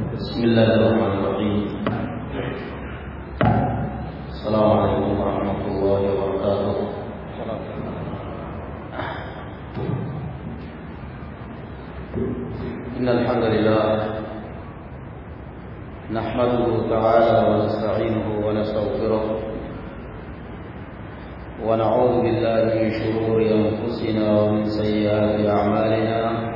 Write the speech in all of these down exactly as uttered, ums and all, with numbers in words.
Bismillahirrahmanirrahim. Assalamualaikum warahmatullahi wabarakatuh. Innal hamdalillah nahmaduhu ta'ala wa nasta'inuhu wa nastaghfiruh wa na'udzu billahi min shururi anfusina wa min sayyiati a'malina.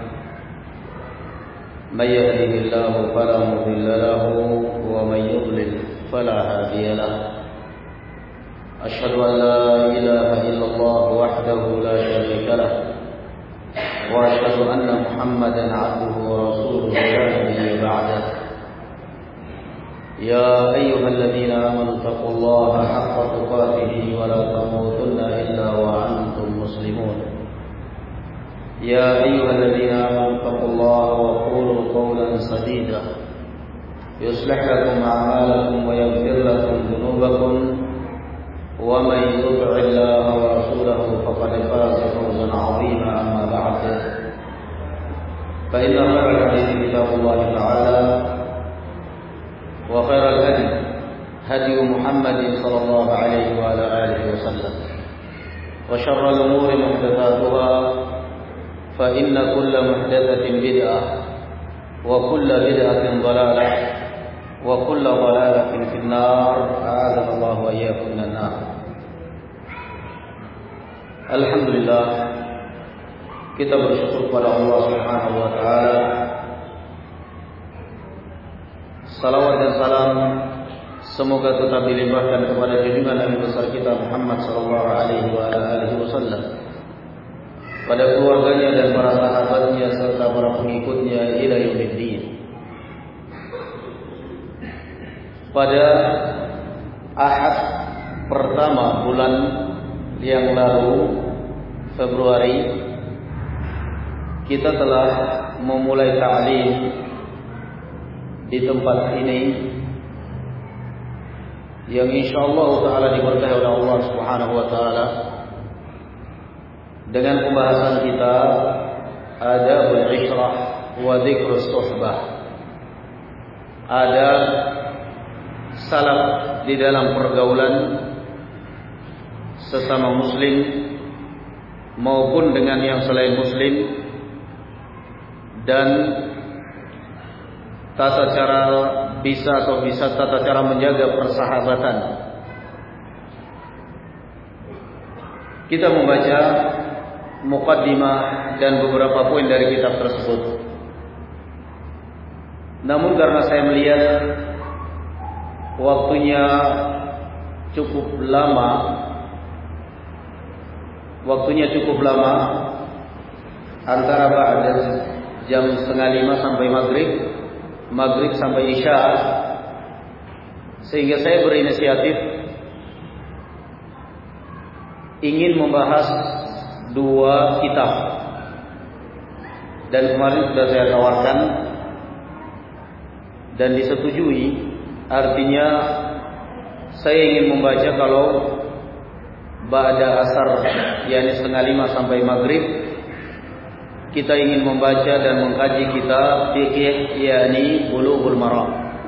من يهده الله فلا مضل له ومن يضلل فلا هادي له أشهد أن لا إله إلا الله وحده لا شريك له وأشهد أن محمدا عبده ورسوله لا نبي بعده يا أيها الذين آمنوا اتقوا الله حق تقاته ولا تموتن إلا وأنتم مسلمون يا أيها الذين آمنوا اتقوا الله وقولوا قولا سديدا يصلح لكم أعمالكم ويغفر لكم ذنوبكم ومن يطع الله ورسوله فقد فاز فوزا عظيما. أما بعد فإن خير الحديث كتاب الله تعالى وخير الهدي هدي محمد صلى الله عليه وعلى آله وسلم وشر الأمور محدثاتها فإن كل محدثة بدعة وكل بدعة ضلالة وكل ضلالة في النار أعاذنا الله وإياكم من النار. Alhamdulillah, kita bersyukur kepada Allah Subhanahu wa taala. Salawat dan salam semoga tetap dilimpahkan kepada junjungan Nabi besar kita Muhammad sallallahu alaihi wa alihi wasallam, pada keluarganya dan para sahabatnya serta para pengikutnya ila yaumiddin. Pada Ahad pertama bulan yang lalu, Februari, kita telah memulai ta'lim di tempat ini yang insyaallah taala diberkahi oleh Allah Subhanahu wa taala dengan pembahasan kita Adabul Ishrah wa Dzikrus Suhbah, adab salaf di dalam pergaulan sesama muslim maupun dengan yang selain muslim, dan tata cara bisa atau bisa tata cara menjaga persahabatan. Kita membaca muqaddimah dan beberapa poin dari kitab tersebut. Namun karena saya melihat waktunya cukup lama, waktunya cukup lama antara ba'da jam setengah lima sampai maghrib, maghrib sampai isya, sehingga saya berinisiatif ingin membahas dua kitab, dan kemarin sudah saya tawarkan dan disetujui. Artinya saya ingin membaca kalau ba'da asar, yakni setengah lima sampai maghrib, kita ingin membaca dan mengkaji kitab fikih, yakni Bulughul Maram.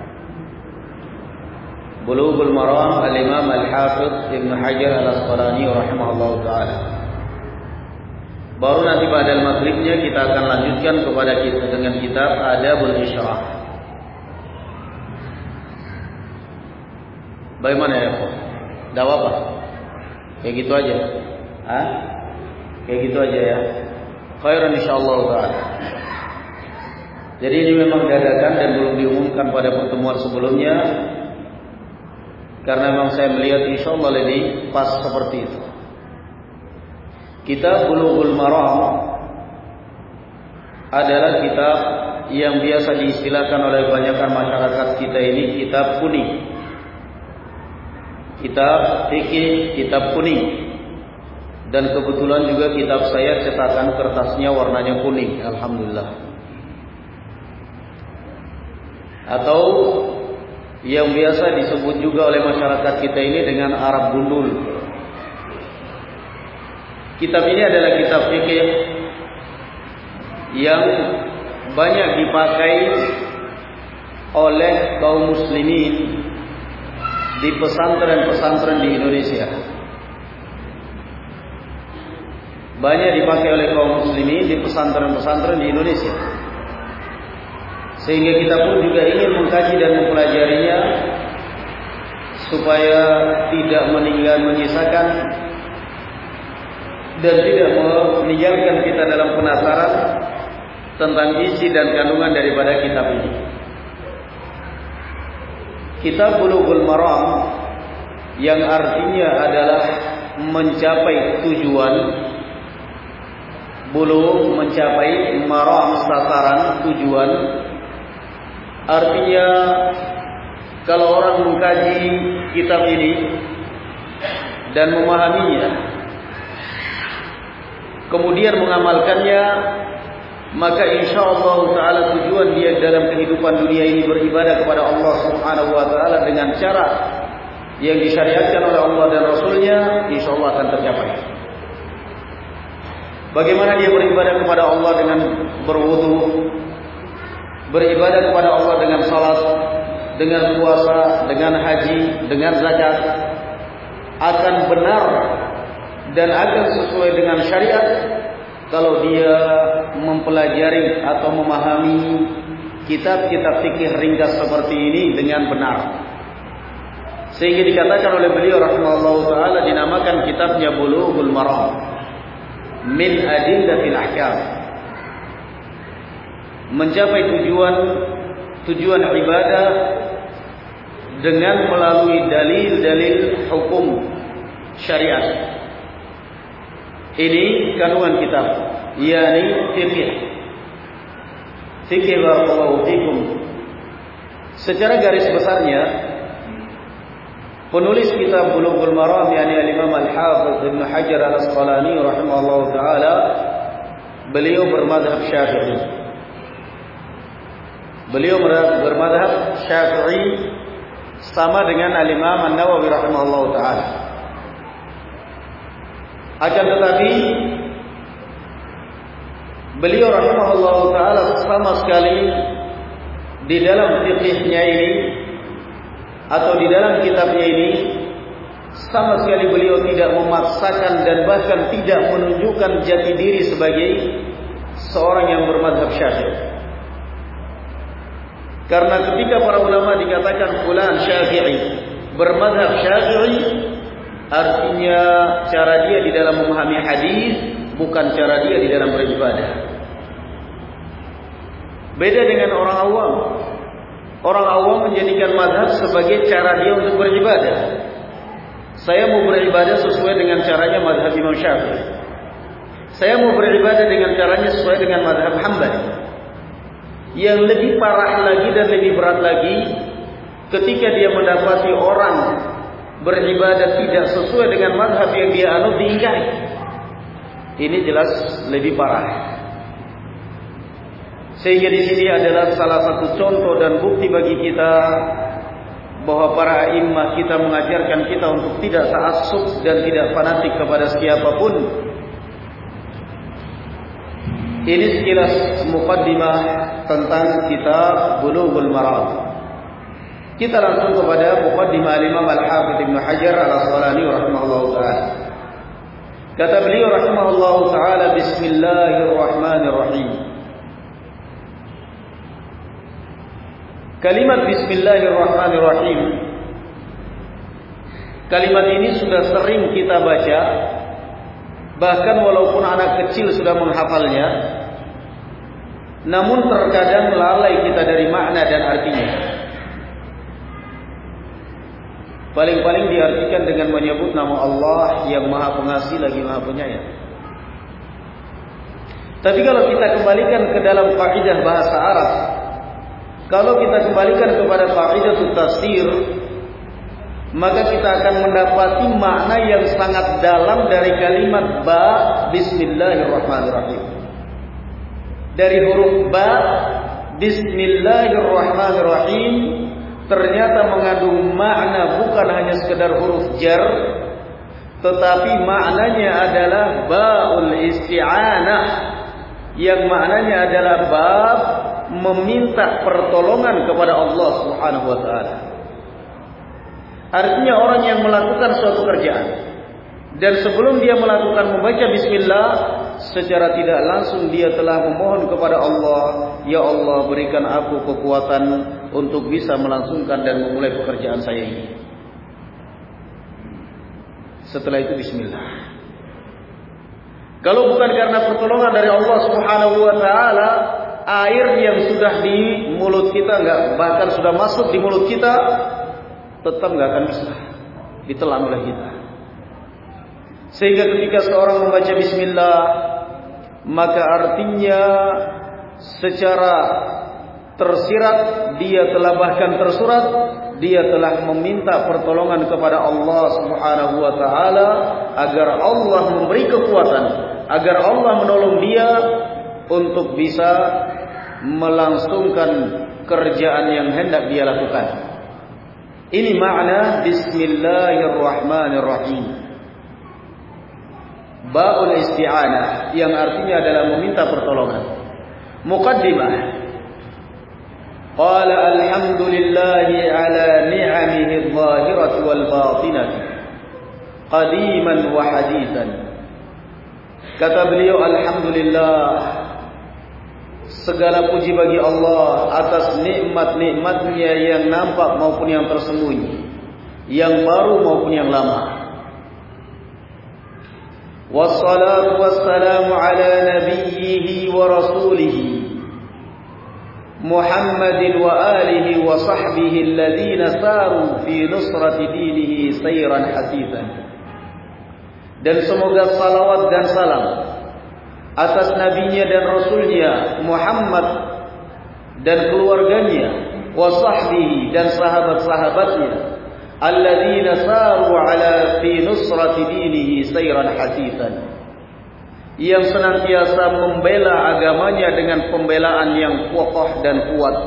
Bulughul Maram al-Imam al-Hafidz Ibnu Hajar al-Asqalani rahimahullahu taala. Baru nanti pada maghribnya kita akan lanjutkan kepada kita dengan kitab Adabul Ishrah. Bagaimana ya? Tidak apa-apa, kayak gitu aja. Hah? Kayak gitu aja ya. Khairan insyaallah taala. Jadi ini memang dadakan dan belum diumumkan pada pertemuan sebelumnya, karena memang saya melihat insyaallah lebih pas seperti itu. Kitab Bulughul Maram adalah kitab yang biasa diistilahkan oleh kebanyakan masyarakat kita ini kitab kuning. Kitab fikih, kitab kuning. Dan kebetulan juga kitab saya cetakan kertasnya warnanya kuning, alhamdulillah. Atau yang biasa disebut juga oleh masyarakat kita ini dengan Arab gundul. Kitab ini adalah kitab fikih yang banyak dipakai oleh kaum muslimin di pesantren-pesantren di Indonesia. Banyak dipakai oleh kaum muslimin di pesantren-pesantren di Indonesia. Sehingga kita pun juga ingin mengkaji dan mempelajarinya supaya tidak meninggal menyisakan dan tidak meninggalkan kita dalam penasaran tentang isi dan kandungan daripada kitab ini. Kitab Bulughul Maram yang artinya adalah mencapai tujuan, bulugh mencapai, maram sasaran, tujuan. Artinya kalau orang mengkaji kitab ini dan memahaminya, kemudian mengamalkannya, maka insyaallah taala tujuan dia dalam kehidupan dunia ini beribadah kepada Allah Subhanahu wa taala dengan cara yang disyariatkan oleh Allah dan Rasulnya, insyaallah akan tercapai. Bagaimana dia beribadah kepada Allah dengan berwudu, beribadah kepada Allah dengan salat, dengan puasa, dengan haji, dengan zakat, akan benar dan akan sesuai dengan syariat kalau dia mempelajari atau memahami kitab-kitab fikih ringkas seperti ini dengan benar. Sehingga dikatakan oleh beliau rahimahullah ta'ala, dinamakan kitabnya Bulughul Maram min adillatil ahkam, mencapai tujuan tujuan ibadah dengan melalui dalil-dalil hukum syariat. Ini kandungan kitab, yakni fikih. Fikih barakallahu fikum. Secara garis besarnya, penulis kitab Bulughul Maram yakni Al-Imam Al-Hafidz Ibnu Hajar Al-Asqalani rahimahullahu taala, beliau bermadzhab Syafi'i. Beliau bermadzhab Syafi'i sama dengan Al-Imam An-Nawawi rahimahullahu taala. Akan tetapi beliau rahimahullah ta'ala sama sekali di dalam fiqihnya ini atau di dalam kitabnya ini sama sekali beliau tidak memaksakan dan bahkan tidak menunjukkan jati diri sebagai seorang yang bermadzhab Syafi'i. Karena ketika para ulama dikatakan fulan Syafi'i, bermadzhab Syafi'i, artinya cara dia di dalam memahami hadis, bukan cara dia di dalam beribadah. Beda dengan orang awam. Orang awam menjadikan mazhab sebagai cara dia untuk beribadah. Saya mau beribadah sesuai dengan caranya mazhab Imam Syafi'i. Saya mau beribadah dengan caranya sesuai dengan mazhab Hambali. Yang lebih parah lagi dan lebih berat lagi, ketika dia mendapati orang beribadah tidak sesuai dengan mazhab yang dia anut, diingkari. Ini jelas lebih parah. Sehingga di sini adalah salah satu contoh dan bukti bagi kita bahwa para imam kita mengajarkan kita untuk tidak ta'assub dan tidak fanatik kepada siapapun. Ini sekilas muqaddimah tentang kitab Bulughul Maram. Kita langsung kepada muqaddimah Al-Imam Al-Hafidz Ibnu Hajar Al-Asqalani rahimahullahu taala. Kata beliau rahimahullahu taala, bismillahirrahmanirrahim. Kalimat bismillahirrahmanirrahim, kalimat ini sudah sering kita baca, bahkan walaupun anak kecil sudah menghafalnya, namun terkadang lalai kita dari makna dan artinya. Paling-paling diartikan dengan menyebut nama Allah yang Maha Pengasih lagi Maha Penyayang. Tapi kalau kita kembalikan ke dalam kaidah bahasa Arab, kalau kita kembalikan kepada kaidah tafsir, maka kita akan mendapati makna yang sangat dalam dari kalimat ba, bismillahirrahmanirrahim. Dari huruf ba, bismillahirrahmanirrahim, ternyata mengandung makna bukan hanya sekedar huruf jar, tetapi maknanya adalah baul isti'anah, yang maknanya adalah bab meminta pertolongan kepada Allah Subhanahu wa taala. Artinya orang yang melakukan suatu kerjaan dan sebelum dia melakukan membaca bismillah, secara tidak langsung dia telah memohon kepada Allah, ya Allah berikan aku kekuatan untuk bisa melangsungkan dan memulai pekerjaan saya ini. Setelah itu bismillah. Kalau bukan karena pertolongan dari Allah Subhanahu wa taala, air yang sudah di mulut kita enggak, bahkan sudah masuk di mulut kita, tetap enggak akan bisa ditelan oleh kita. Sehingga ketika seorang membaca bismillah, maka artinya secara tersirat dia telah bahkan tersurat dia telah meminta pertolongan kepada Allah Subhanahu wa taala agar Allah memberi kekuatan, agar Allah menolong dia untuk bisa melangsungkan kerjaan yang hendak dia lakukan. Ini makna bismillahirrahmanirrahim. Ba'ul isti'anah yang artinya adalah meminta pertolongan. Muqaddimah. Qala alhamdulillahi ala ni'amihi adh-dhahirati wal batinati qadiman wa hadithan. Kata beliau, alhamdulillah, segala puji bagi Allah atas nikmat-nikmatnya yang nampak maupun yang tersembunyi, yang baru maupun yang lama. Wassalatu wassalamu ala nabiyyihi wa rasulihi Muhammadin wa alihi wa sahbihi alladhina saru fi nusrati dinihi sayran hasithan. Dan semoga salawat dan salam atas nabinya dan rasulnya Muhammad dan keluarganya, wa sahbihi dan sahabat-sahabatnya, alladzina saru ala fi nusrati dinihi sayran hasithan, yang senantiasa membela agamanya dengan pembelaan yang kokoh dan kuat.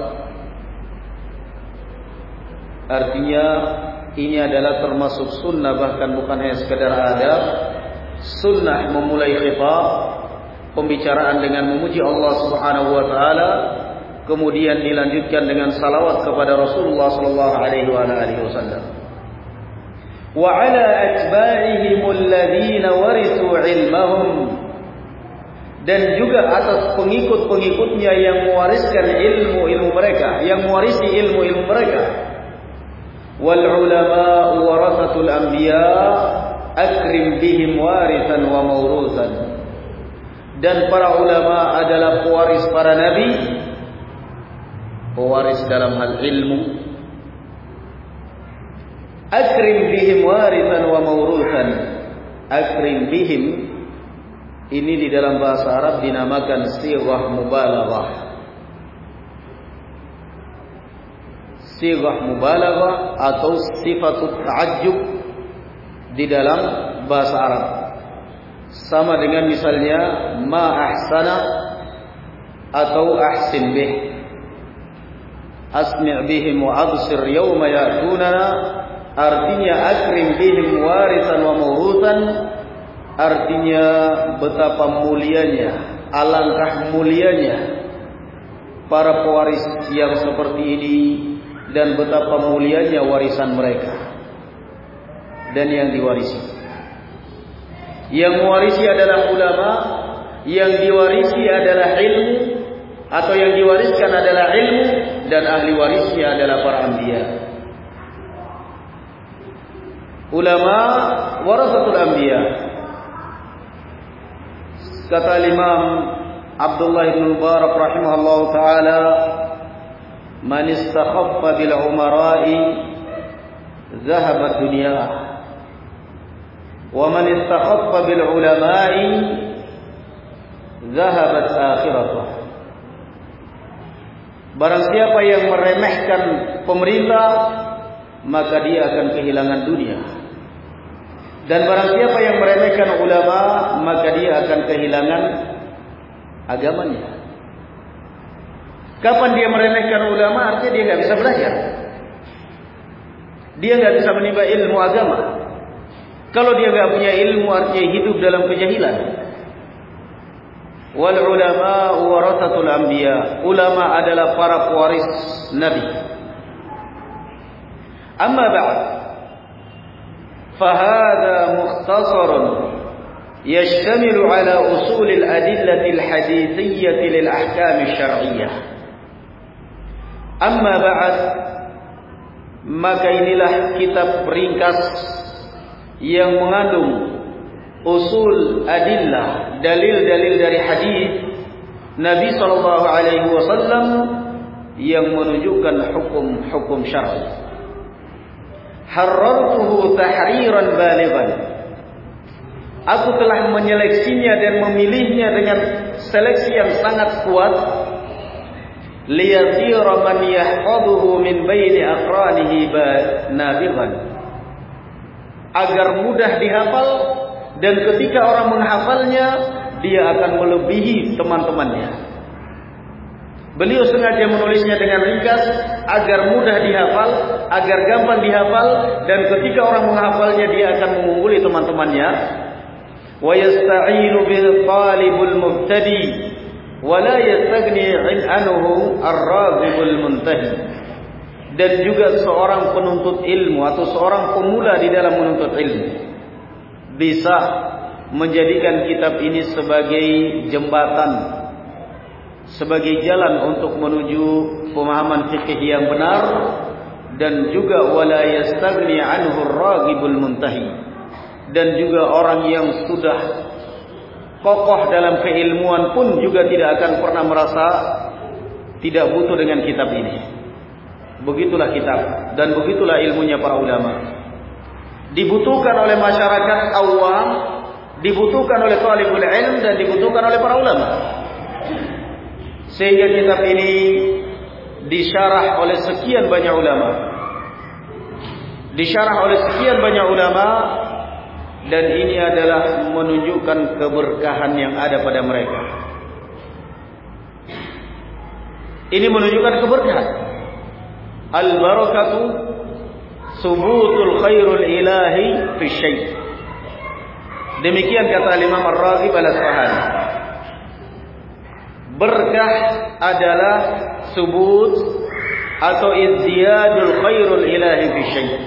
Artinya ini adalah termasuk sunnah, bahkan bukan hanya sekedar adab. Sunnah memulai khitab, pembicaraan dengan memuji Allah Subhanahu wa taala, kemudian dilanjutkan dengan salawat kepada Rasulullah sallallahu alaihi wasallam. Wa ala atba'ihim alladhina warithu ilmahum, dan juga atas pengikut-pengikutnya yang mewariskan ilmu-ilmu mereka, yang mewarisi ilmu-ilmu mereka. Wal ulama warathatul anbiya akrim bihim warithan wa mawruthan. Dan para ulama adalah pewaris para nabi, pewaris dalam hal ilmu. Akrim bihim warithan wa mawruthan. Akrim bihim ini di dalam bahasa Arab dinamakan sighah mubalaghah. Sighah mubalaghah atau sifatut ta'ajjub di dalam bahasa Arab. Sama dengan misalnya ma ahsana atau ahsin bih. Asmi' bihim wa absir yawma ya'tunana, artinya akrim bihim warisan wa mawrutan. Artinya betapa mulianya, alangkah mulianya para pewaris yang seperti ini, dan betapa mulianya warisan mereka dan yang diwarisi. Yang mewarisi adalah ulama, yang diwarisi adalah ilmu, atau yang diwariskan adalah ilmu, dan ahli warisnya adalah para anbiya. Ulama warasatul anbiya. Kata Imam Abdullah bin Mubarak rahimahullah taala, man istakhaffa bil umara'i dhahabat dunya, wa man istakhaffa bil ulama'i dhahabat akhiratuh. Barang siapa yang meremehkan pemerintah, maka dia akan kehilangan dunia. Dan barang siapa yang meremehkan ulama, maka dia akan kehilangan agamanya. Kapan dia meremehkan ulama? Artinya dia nggak bisa belajar. Dia nggak bisa menimba ilmu agama. Kalau dia nggak punya ilmu, artinya hidup dalam kejahilan. Wal ulama warasatul anbiya. Ulama adalah para pewaris Nabi. Amma ba'd. Fahadha mukhtasarun yashtamilu ala usul al-adillati al-hadithiyyah lil ahkam asy-syar'iyyah. Amma ba'd, maka inilah kitab ringkas yang mengandung usul adillah, dalil-dalil dari hadis Nabi sallallahu alaihi wasallam yang menunjukkan hukum-hukum syar'i. Harrartuhu tahriran balighan. Aku telah menyeleksinya dan memilihnya dengan seleksi yang sangat kuat. Liyasira man yahfazuhu min baini aqranihi nabighan, agar mudah dihafal dan ketika orang menghafalnya dia akan melebihi teman-temannya. Beliau sengaja menulisnya dengan ringkas agar mudah dihafal, agar gampang dihafal, dan ketika orang menghafalnya dia akan mengungguli teman-temannya. Wa yasta'inu bil talibul mubtadi wala yastaghni anhu ar-raghibul muntahi. Dan juga seorang penuntut ilmu atau seorang pemula di dalam menuntut ilmu bisa menjadikan kitab ini sebagai jembatan, sebagai jalan untuk menuju pemahaman fikih yang benar, dan juga wala yastaghni anhu ar-raghibul muntahi, dan juga orang yang sudah kokoh dalam keilmuan pun juga tidak akan pernah merasa tidak butuh dengan kitab ini. Begitulah kitab dan begitulah ilmunya para ulama. Dibutuhkan oleh masyarakat awam, dibutuhkan oleh talibul ilm, dan dibutuhkan oleh para ulama. Sehingga kitab ini disyarah oleh sekian banyak ulama. Disyarah oleh sekian banyak ulama. Dan ini adalah menunjukkan keberkahan yang ada pada mereka. Ini menunjukkan keberkahan. Al-barakatu subutul khairul ilahi fi syai'. Demikian kata Imam Ar-Raghib Al-Asfahani. Berkah adalah subut atau izdiyadul khairul ilahi fi syai'.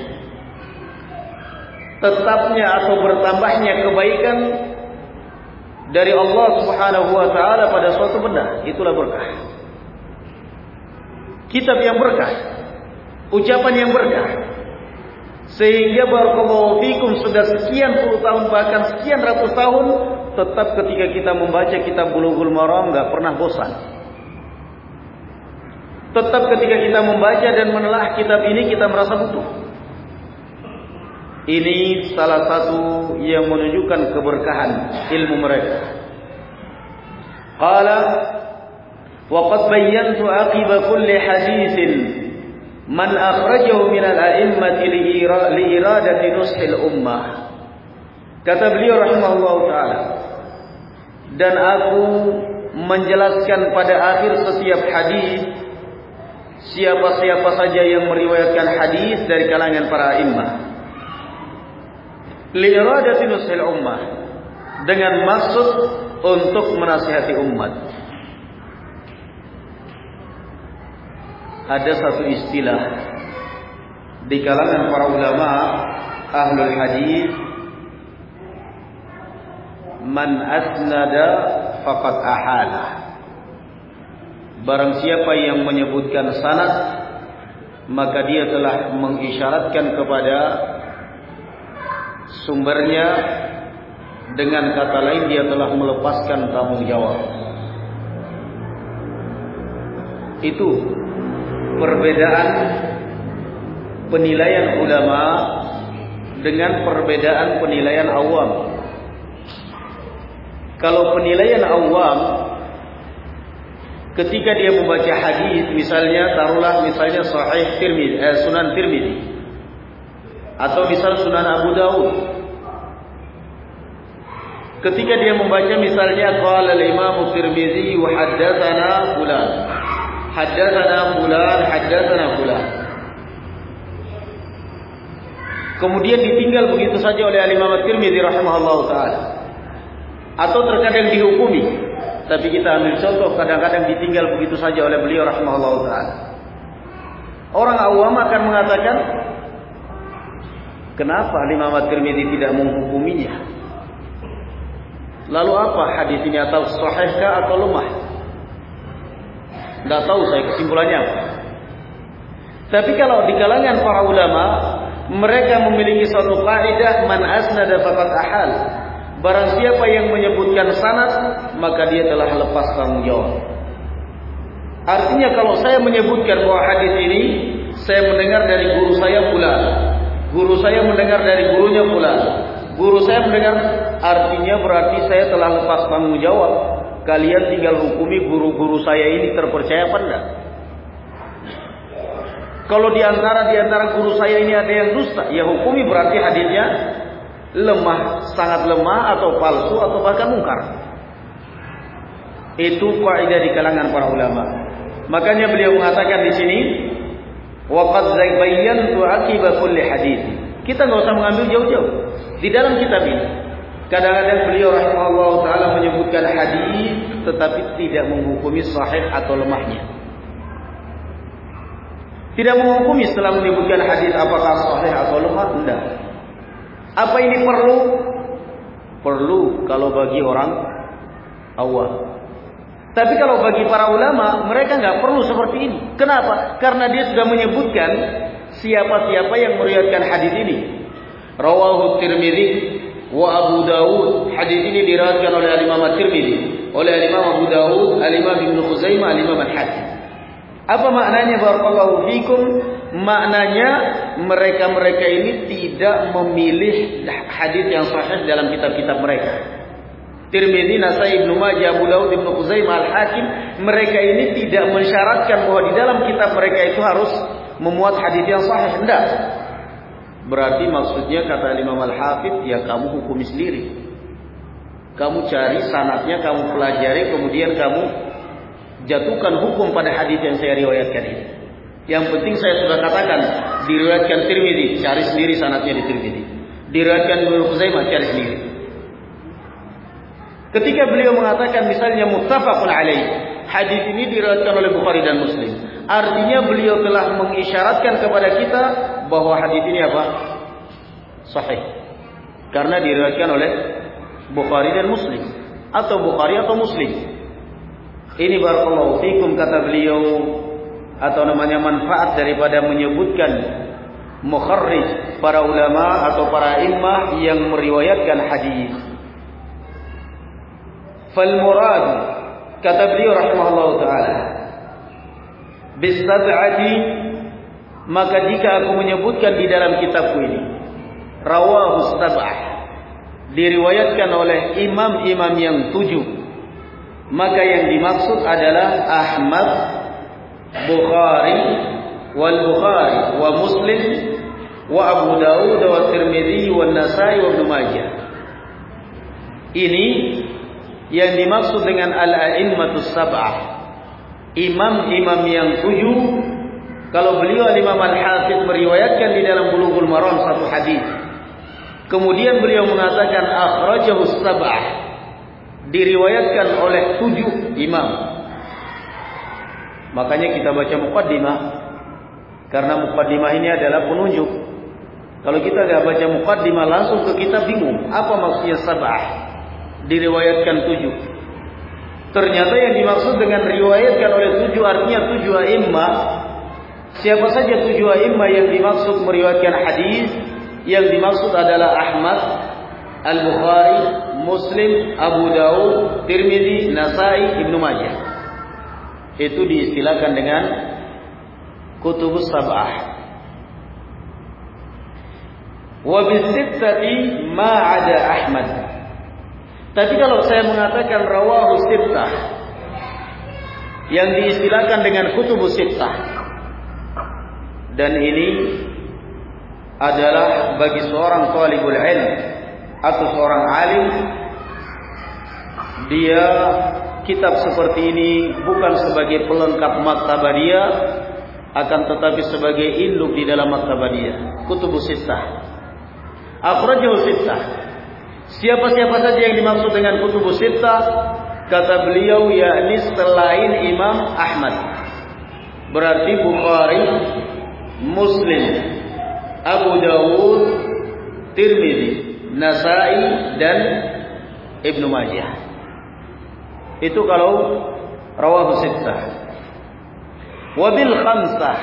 Tetapnya atau bertambahnya kebaikan dari Allah Subhanahu wa taala pada suatu benda, itulah berkah. Kitab yang berkah, ucapan yang berkah. Sehingga barakallahu fikum sudah sekian puluh tahun, bahkan sekian ratus tahun, tetap ketika kita membaca kitab Bulughul Maram enggak pernah bosan. Tetap ketika kita membaca dan menelah kitab ini kita merasa butuh. Ini salah satu yang menunjukkan keberkahan ilmu mereka. Qala wa qad bayyantu aqiba kulli haditsin man akhrajahu min al-a'immati li iradati nushil ummah. Kata beliau rahimahullah taala, dan aku menjelaskan pada akhir setiap hadis siapa-siapa saja yang meriwayatkan hadis dari kalangan para a'immah. Li'iradati nushil ummah, dengan maksud untuk menasihati umat. Ada satu istilah di kalangan para ulama ahlul hadis, man asnada faqad ahala. Barang siapa yang menyebutkan sanad, maka dia telah mengisyaratkan kepada sumbernya. Dengan kata lain, dia telah melepaskan tanggung jawab. Itu perbedaan penilaian ulama dengan perbedaan penilaian awam. Kalau penilaian awam, ketika dia membaca hadis, misalnya taruhlah misalnya Sahih Tirmidzi, eh, Sunan Tirmidzi, atau misal Sunan Abu Daud. Ketika dia membaca misalnya qala al-Imam Tirmidzi wa haddatsana fulan, haddatsana fulan, haddatsana fulan. Kemudian ditinggal begitu saja oleh Imam Tirmidzi rahimahullahu taala. Atau terkadang dihukumi tapi kita ambil contoh kadang-kadang ditinggal begitu saja oleh beliau rahimahullah ta'ala. Orang awam akan mengatakan, kenapa Imam At-Tirmidzi tidak menghukuminya? Lalu apa hadis ini, atau sahihkah atau lemah? Tidak tahu saya kesimpulannya apa. Tapi kalau di kalangan para ulama, mereka memiliki suatu kaidah, man asnada faqad ahal. Barang siapa yang menyebutkan sanad, maka dia telah lepas tanggung jawab. Artinya kalau saya menyebutkan bahwa hadis ini saya mendengar dari guru saya pula, guru saya mendengar dari gurunya pula, guru saya mendengar, artinya berarti saya telah lepas tanggung jawab. Kalian tinggal hukumi guru-guru saya ini terpercaya apa enggak. Kalau di antara di antara guru saya ini ada yang dusta, ya hukumi berarti hadisnya lemah, sangat lemah atau palsu atau bahkan mungkar. Itu kaidah di kalangan para ulama. Makanya beliau mengatakan di sini, wa qad bayyantu aqiba kulli hadits. Kita enggak usah mengambil jauh-jauh. Di dalam kitab ini kadang-kadang beliau rahimahullah taala menyebutkan hadis tetapi tidak menghukumi sahih atau lemahnya. Tidak menghukumi setelah menyebutkan hadis apakah sahih atau lemah, tidak. Apa ini perlu? Perlu kalau bagi orang awam. Tapi kalau bagi para ulama, mereka nggak perlu seperti ini. Kenapa? Karena dia sudah menyebutkan siapa-siapa yang meriwayatkan hadis ini. Rawahu Tirmidzi wa Abu Dawud. Hadis ini diriwayatkan oleh Imam At-Tirmidzi, oleh Imam Abu Dawud, Imam Ibnu Khuzaimah, Imam Al-Hakim. Apa maknanya barakallahu fikum? Maknanya mereka-mereka ini tidak memilih hadis yang sahih dalam kitab-kitab mereka. Tirmidzi, Nasai, Ibnu Majah, Abu Dawud, Ibnu Khuzaimah, Al-Hakim, mereka ini tidak mensyaratkan bahwa di dalam kitab mereka itu harus memuat hadis yang sahih. Tidak. Berarti maksudnya kata Imam Al-Hafidz, ya kamu hukumi sendiri. Kamu cari sanadnya, kamu pelajari, kemudian kamu jatuhkan hukum pada hadis yang saya riwayatkan ini. Yang penting saya sudah katakan, diriwayatkan Tirmidzi, cari sendiri sanadnya di Tirmidzi. Diriwayatkan Ibnu Khuzaimah, cari sendiri. Ketika beliau mengatakan misalnya muttafaqun alaih, hadis ini diriwayatkan oleh Bukhari dan Muslim, artinya beliau telah mengisyaratkan kepada kita bahwa hadis ini apa? Sahih. Karena diriwayatkan oleh Bukhari dan Muslim, atau Bukhari atau Muslim. Ini barakallahu fikum, kata beliau, atau namanya manfaat daripada menyebutkan mukharrij para ulama atau para imam yang meriwayatkan hadis. Fal murad, kata beliau rahimahullahu taala, bis sab'ati, maka jika aku menyebutkan di dalam kitabku ini rawahu sab'ah, diriwayatkan oleh imam-imam yang tujuh, maka yang dimaksud adalah Ahmad, Bukhari, wal Bukhari, wa Muslim, wa Abu Dawud, wa Tirmidzi, wa Nasai, wa Ibnu Majah. Ini yang dimaksud dengan al-a'immatus sab'ah, imam-imam yang tujuh. Kalau beliau Imam Al-Hafidz meriwayatkan di dalam Bulughul Maram satu hadis, kemudian beliau mengatakan akhrajahu sab'ah, diriwayatkan oleh tujuh imam, makanya kita baca muqaddimah, karena muqaddimah ini adalah penunjuk. Kalau kita nggak baca muqaddimah langsung ke kitab, bingung apa maksudnya sab'ah, diriwayatkan tujuh. Ternyata yang dimaksud dengan riwayatkan oleh tujuh artinya tujuh a'immah. Siapa saja tujuh a'immah yang dimaksud meriwayatkan hadis? Yang dimaksud adalah Ahmad, Al-Bukhari, Muslim, Abu Dawud, Tirmidzi, Nasai, Ibnu Majah. Itu diistilahkan dengan kutubus sab'ah. Wa bisittati ma 'ada Ahmad. Tapi kalau saya mengatakan rawahu sittah, yang diistilahkan dengan kutubus sittah, dan ini adalah bagi seorang talibul ilm atau seorang alim, dia kitab seperti ini bukan sebagai pelengkap maktabah dia, akan tetapi sebagai induk di dalam maktabah dia. Kutubus sittah, akhrajahu sittah. Siapa-siapa saja yang dimaksud dengan kutubus sittah, kata beliau, yakni selain Imam Ahmad. Berarti Bukhari, Muslim, Abu Dawud, Tirmidzi, Nasai dan Ibnu Majah. Itu kalau rawahu sittah. Wabil khamsah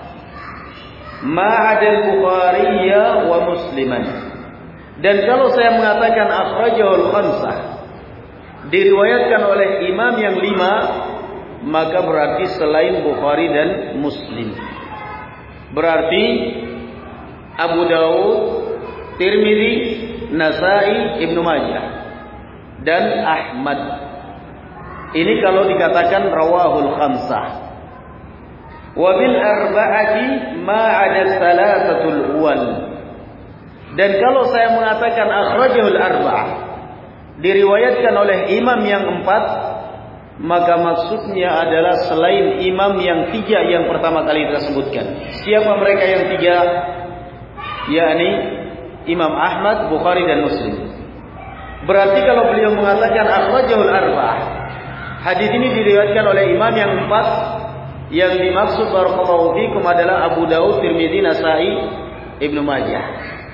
ma'ada al-Bukhari wa Musliman. Dan kalau saya mengatakan akhrajahul khamsah, diriwayatkan oleh imam yang lima, maka berarti selain Bukhari dan Muslim. Berarti Abu Dawud, Tirmidzi, Nasai, Ibnu Majah dan Ahmad. Ini kalau dikatakan rawahul khamsah. Wabil arba'ati ma'ada salasatul awal. Dan kalau saya mengatakan akhrajahul arba'ah, diriwayatkan oleh imam yang empat, maka maksudnya adalah selain imam yang tiga yang pertama kali kita sebutkan. Siapa mereka yang tiga? Yakni Imam Ahmad, Bukhari dan Muslim. Berarti kalau beliau mengatakan akhrajahul arba'ah, hadis ini diriwayatkan oleh imam yang empat. Yang dimaksud barakallahu fikum adalah Abu Dawud, Tirmidzi, Nasai, Ibnu Majah.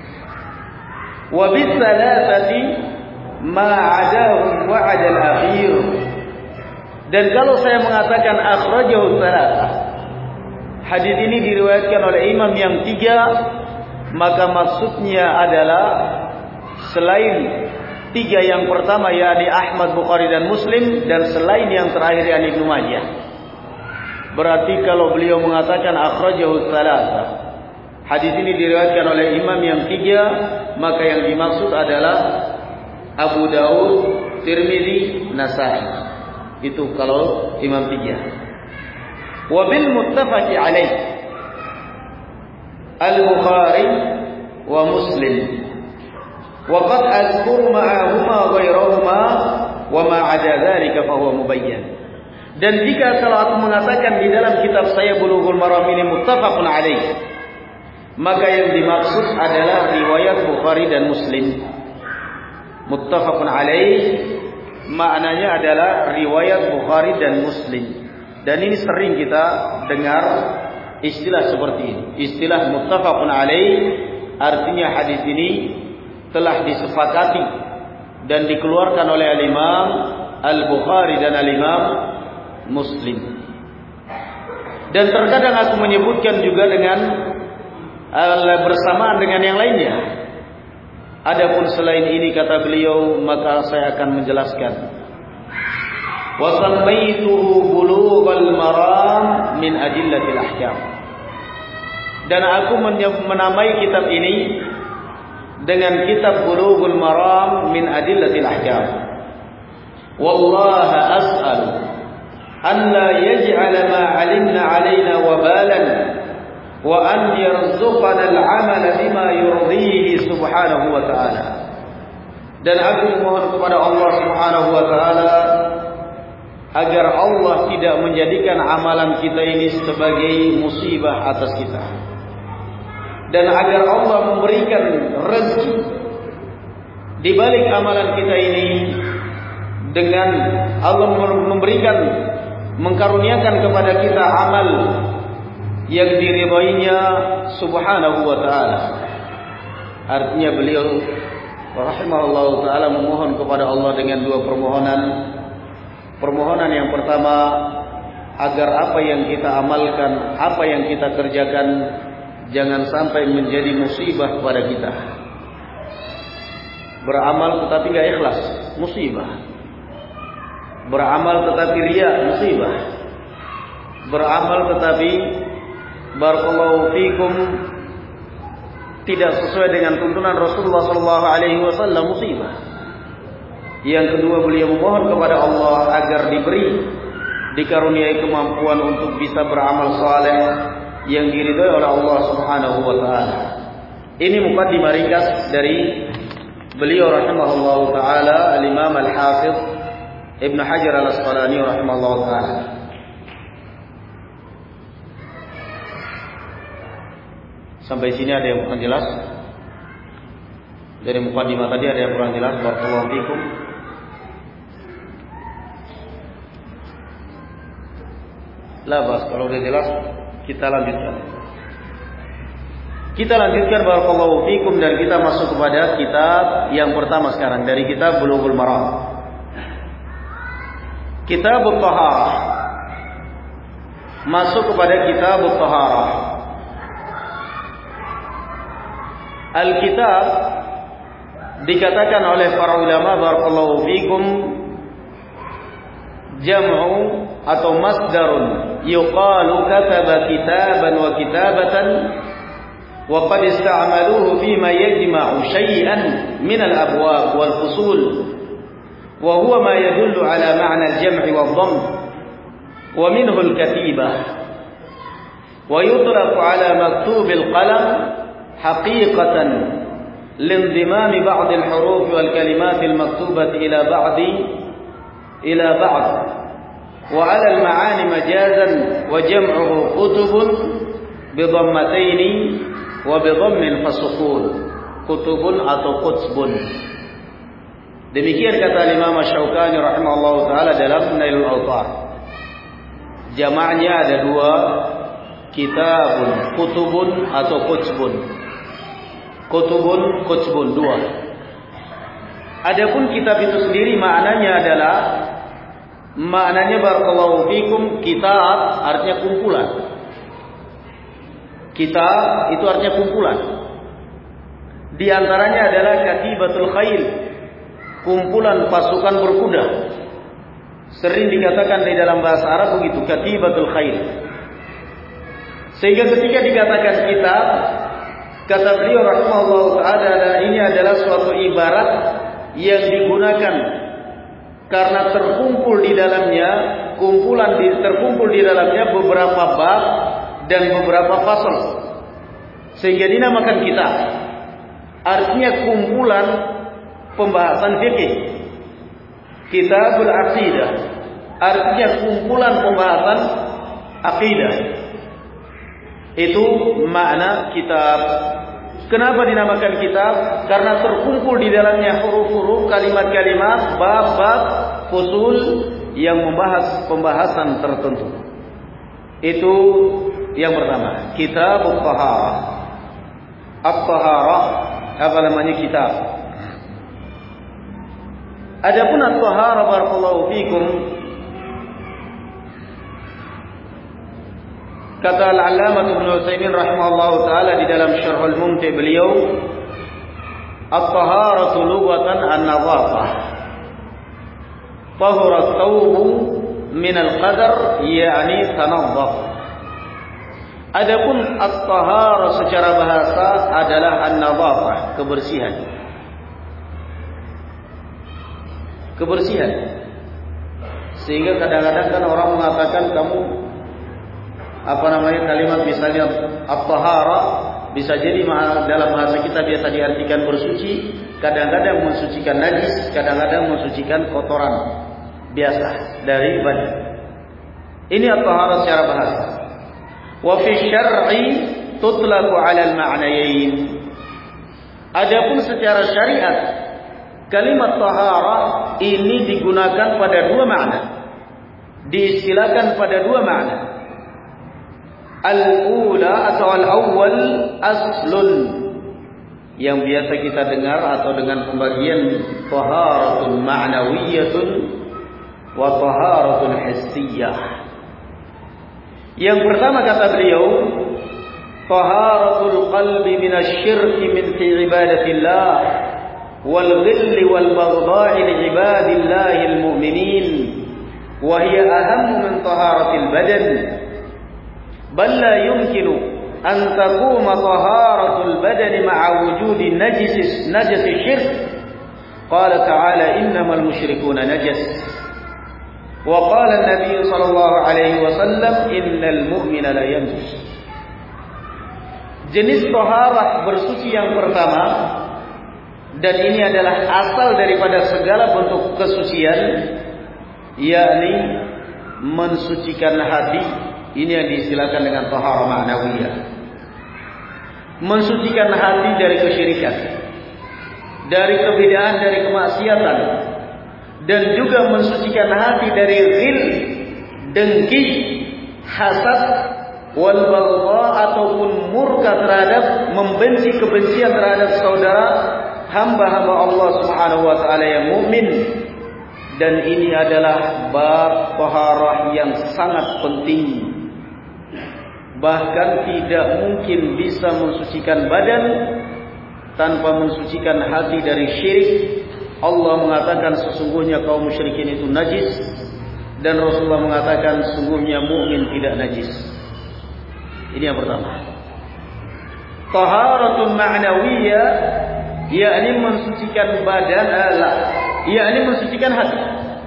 Wa bis salasati ma 'adahum wa 'ada al-akhir. Dan kalau saya mengatakan akhrajahu salasah, hadis ini diriwayatkan oleh imam yang tiga, maka maksudnya adalah selain tiga yang pertama, yakni Ahmad, Bukhari dan Muslim, dan selain yang terakhir yakni Ibnu Majah. Berarti kalau beliau mengatakan akhrajahu salasah, hadis ini diriwayatkan oleh imam yang tiga, maka yang dimaksud adalah Abu Dawud, Tirmidzi, Nasai. Itu kalau imam tiga. Wa bil muttafaqi alaih al-Bukhari wa Muslim. Wa qad azkuru ma'ahuma ghairahuma wa ma 'ada dzalika fa huwa mubayyan. Dan jika kalau aku mengatakan di dalam kitab saya Bulughul Maram ini muttafaqun alaih, maka yang dimaksud adalah riwayat Bukhari dan Muslim. Muttafaqun alaih maknanya adalah riwayat Bukhari dan Muslim. Dan ini sering kita dengar istilah seperti ini. Istilah muttafaqun alaih artinya hadis ini telah disepakati dan dikeluarkan oleh al-Imam Al-Bukhari dan al-Imam Muslim. Dan terkadang aku menyebutkan juga dengan bersamaan dengan yang lainnya. Adapun selain ini kata beliau, maka saya akan menjelaskan. Wa sammaituhu Bulughul Maram min adillatil ahkam. Dan aku menamai kitab ini dengan kitab Bulughul Maram min adillatil ahkam. Wallaha as'alu an la yaj'ala ma 'alimna 'alaina wabalan wa an yarzuqana al-'amal bima yurdihi subhanahu wa ta'ala. Dan aku mohon kepada Allah subhanahu wa ta'ala agar Allah tidak menjadikan amalan kita ini sebagai musibah atas kita, dan agar Allah memberikan rezeki di balik amalan kita ini, dengan Allah memberikan, mengkaruniakan kepada kita amal yang diridainya subhanahu wa ta'ala. Artinya beliau rahimahullah ta'ala memohon kepada Allah dengan dua permohonan. Permohonan yang pertama, agar apa yang kita amalkan, apa yang kita kerjakan, jangan sampai menjadi musibah kepada kita. Beramal tetapi tidak ikhlas, musibah. Beramal tetapi riya, musibah. Beramal tetapi barakallahu fikum tidak sesuai dengan tuntunan Rasulullah sallallahu alaihi wasallam, musibah. Yang kedua, beliau memohon kepada Allah agar diberi, dikaruniai kemampuan untuk bisa beramal saleh yang diridhai oleh Allah Subhanahu wa taala. Ini muqaddimah ringkas dari beliau rahimahullah taala, al-Imam Al-Hafidz Ibnu Hajar Al-Asqalani rahimahullah taala. Sampai sini ada yang kurang jelas? Dari muqaddimah tadi ada yang kurang jelas? Barakallahu fikum. Labas, kalau udah jelas kita lanjutkan. Kita lanjutkan barakallahu fikum dan kita masuk kepada kitab yang pertama sekarang dari kitab Bulughul Maram. Kitabut Taharah. Masuk kepada Kitabut Taharah. Al-kitab dikatakan oleh para ulama barakallahu fikum jam'u atau masdarun yuqalu kataba kitaban wa kitabatan wa qad ista'maluhu fima yajma'u shay'an min al-abwab wal fusul wa huwa ma yadullu ala ma'na al-jam'i wad-dhamm wa minhu al-katibah wa yutlaqu ala maktub al-qalam haqiqatan لانضمام بعض الحروف والكلمات المكتوبة إلى بعض إلى بعض وعلى المعاني مجازا وجمعه كتب بضمتين وبضم فسكون كتب atau kutsbun. Demikian kata Imam Asy-Syaukani rahimahullahu taala dalam Nailul Awtar. Jamaknya ada dua, kitabun, kutubun atau kutsbun. Kutubun, kutsbun, dua. Adapun kitab itu sendiri maknanya adalah maknanya barakallahu fikum kitab artinya kumpulan. Kitab itu artinya kumpulan. Di antaranya adalah katibatul khail, kumpulan pasukan berkuda. Sering dikatakan di dalam bahasa Arab begitu, katibatul khail. Sehingga ketika dikatakan kitab, kata beliau rahimahullah ta'ala, ini adalah suatu ibarat yang digunakan karena terkumpul di dalamnya, kumpulan di, terkumpul di dalamnya beberapa bab dan beberapa fasal, sehingga dinamakan kitab. Artinya kumpulan pembahasan fikih. Kitabul aqidah artinya kumpulan pembahasan akidah. Itu makna kitab. Kenapa dinamakan kitab? Karena terkumpul di dalamnya huruf-huruf, kalimat-kalimat, bab-bab, fusul yang membahas pembahasan tertentu. Itu yang pertama, Kitabut Taharah. At-Taharah apa namanya kitab. Adapun at-Taharah barakallahu fikum, kata Al-Allamah Ibnu Utsaimin rahimahullahu taala di dalam Syarhul Mumti' beliau, at-taharatu lughatan an-nadhafah. Tahara thawbu min al-qadar, yakni tanadhaf. Adapun at-tahara secara bahasa adalah an-nadhafah, kebersihan. Kebersihan. Sehingga kadang-kadang kan orang mengatakan kamu apa namanya kalimat misalnya at-tahara bisa jadi dalam bahasa kita biasa diartikan bersuci, kadang-kadang mensucikan najis, kadang-kadang mensucikan kotoran biasa dari badan. Ini at-tahara secara bahasa. Wa fi syar'i tutlaqu 'ala al-ma'nayain. Adapun secara syariat kalimat tahara ini digunakan pada dua makna. Diistilahkan pada dua makna. Al-ula atau al-awwal aslun, yang biasa kita dengar atau dengan pembagian taharatun ma'nawiyyatun wa taharatun hissiyah. Yang pertama kata beliau, taharatul qalbi minasyirki min fi ibadatillah wal ghilli wal baghdha'i li ibadillahil mu'minin wa hiya ahammu min taharatil badan. بل لا يمكن أن تقوم طهارة البدن مع وجود نجس نجس الشرك. قال تعالى إنما المشركون نجس. وقال النبي صلى الله عليه وسلم إن المؤمن لا ينجس. Jenis taharah bersuci yang pertama, dan ini adalah asal daripada segala bentuk kesucian, yakni mensucikan hati. Ini yang diistilahkan dengan taharah ma'nawiyah. Mensucikan hati dari kesyirikan, dari kebid'ahan, dari kemaksiatan, dan juga mensucikan hati dari ghil, dengki, hasad wal baghdha ataupun murka terhadap membenci kebencian terhadap saudara hamba-hamba Allah Subhanahu wa taala yang mukmin. Dan ini adalah bab taharah yang sangat penting. Bahkan tidak mungkin bisa mensucikan badan tanpa mensucikan hati dari syirik. Allah mengatakan sesungguhnya kaum musyrikin itu najis, dan Rasulullah mengatakan sesungguhnya mukmin tidak najis. Ini yang pertama. Taharatun ma'nawiyah, yakni mensucikan badan, Allah, yakni mensucikan hati.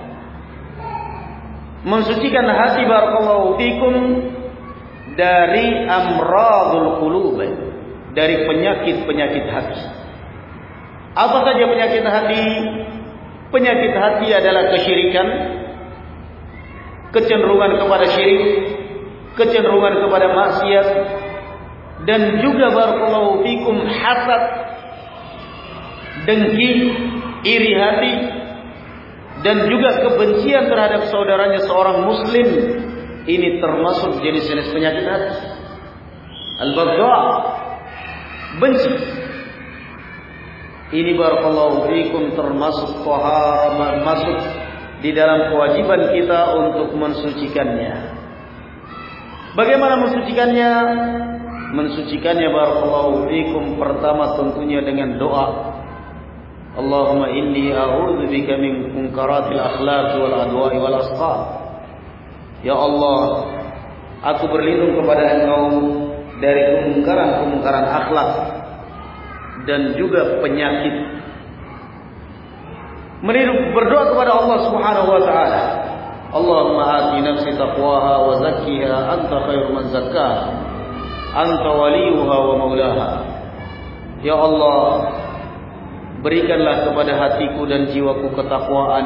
Mensucikan hati barakallahu fikum dari amradul qulub, dari penyakit-penyakit hati. Apa saja penyakit hati? Penyakit hati adalah kesyirikan, kecenderungan kepada syirik, kecenderungan kepada maksiat, dan juga barakallahu fikum hasad, dengki, iri hati, dan juga kebencian terhadap saudaranya seorang muslim. Ini termasuk jenis-jenis penyakit hati. Al-baghdha, benci. Ini barakallahu fikum termasuk taharah, masuk di dalam kewajiban kita untuk mensucikannya. Bagaimana mensucikannya? Mensucikannya barakallahu fikum pertama tentunya dengan doa. Allahumma inni a'udzubika min munkaratil akhlaq wal adwa'i wal asqam. Ya Allah, aku berlindung kepada Engkau dari kemungkaran-kemungkaran akhlak dan juga penyakit. Meniru berdoa kepada Allah Subhanahu wa taala. Allahumma ati nafsi taqwaha wa zakkiha anta khairu man zakkaha anta waliyuha wa maulaha. Ya Allah, berikanlah kepada hatiku dan jiwaku ketakwaan.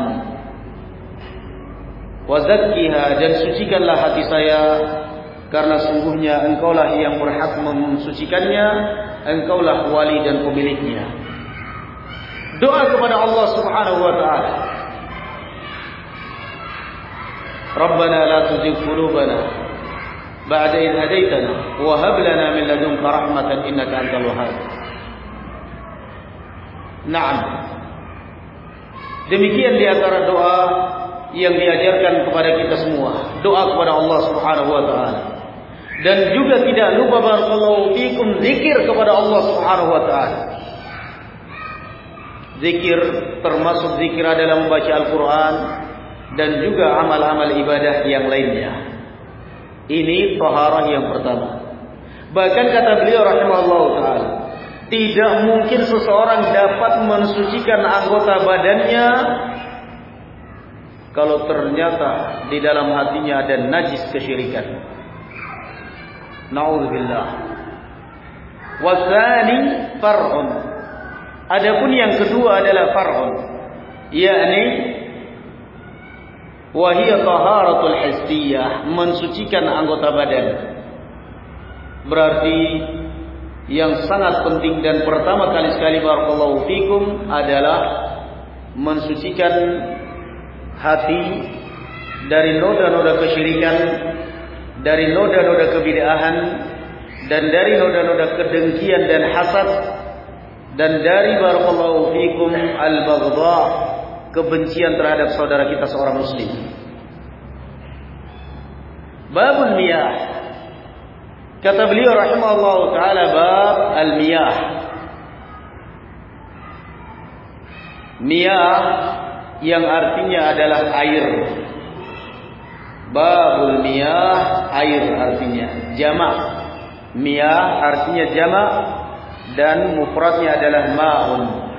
Wa zakkiha, dan sucikanlah hati saya, karena sungguhnya Engkaulah yang berhak mensucikannya, Engkaulah wali dan pemiliknya. Doa kepada Allah Subhanahu wa taala. Rabbana la tuzigh qulubana ba'da idh hadaytana wa hab lana min ladunka rahmatan innaka antal wahhab. Naam. Demikian di antara doa yang diajarkan kepada kita semua, doa kepada Allah Subhanahu wa taala. Dan juga tidak lupa barakallahu fikum zikir kepada Allah Subhanahu wa taala. Zikir termasuk zikir adalah membaca Al-Qur'an dan juga amal-amal ibadah yang lainnya. Ini taharah yang pertama. Bahkan kata beliau rahimahullahu taala, tidak mungkin seseorang dapat mensucikan anggota badannya kalau ternyata di dalam hatinya ada najis kesyirikan. Na'udzubillah. Wasani far'un. Adapun yang kedua adalah far'un, yakni wahiyya taharatul hissiyah, mensucikan anggota badan. Berarti yang sangat penting dan pertama kali sekali barakallahu fikum adalah mensucikan hati dari noda-noda kesyirikan, dari noda-noda kebid'ahan, dan dari noda-noda kedengkian dan hasad, dan dari barakallahu fikum al-baghdha, kebencian terhadap saudara kita seorang muslim. Babul miyah. Kata beliau rahimahullah taala, bab al-miyah. Miyah yang artinya adalah air. Babul miyah, air artinya jamak. Miyah artinya jamak dan mufradnya adalah ma'un.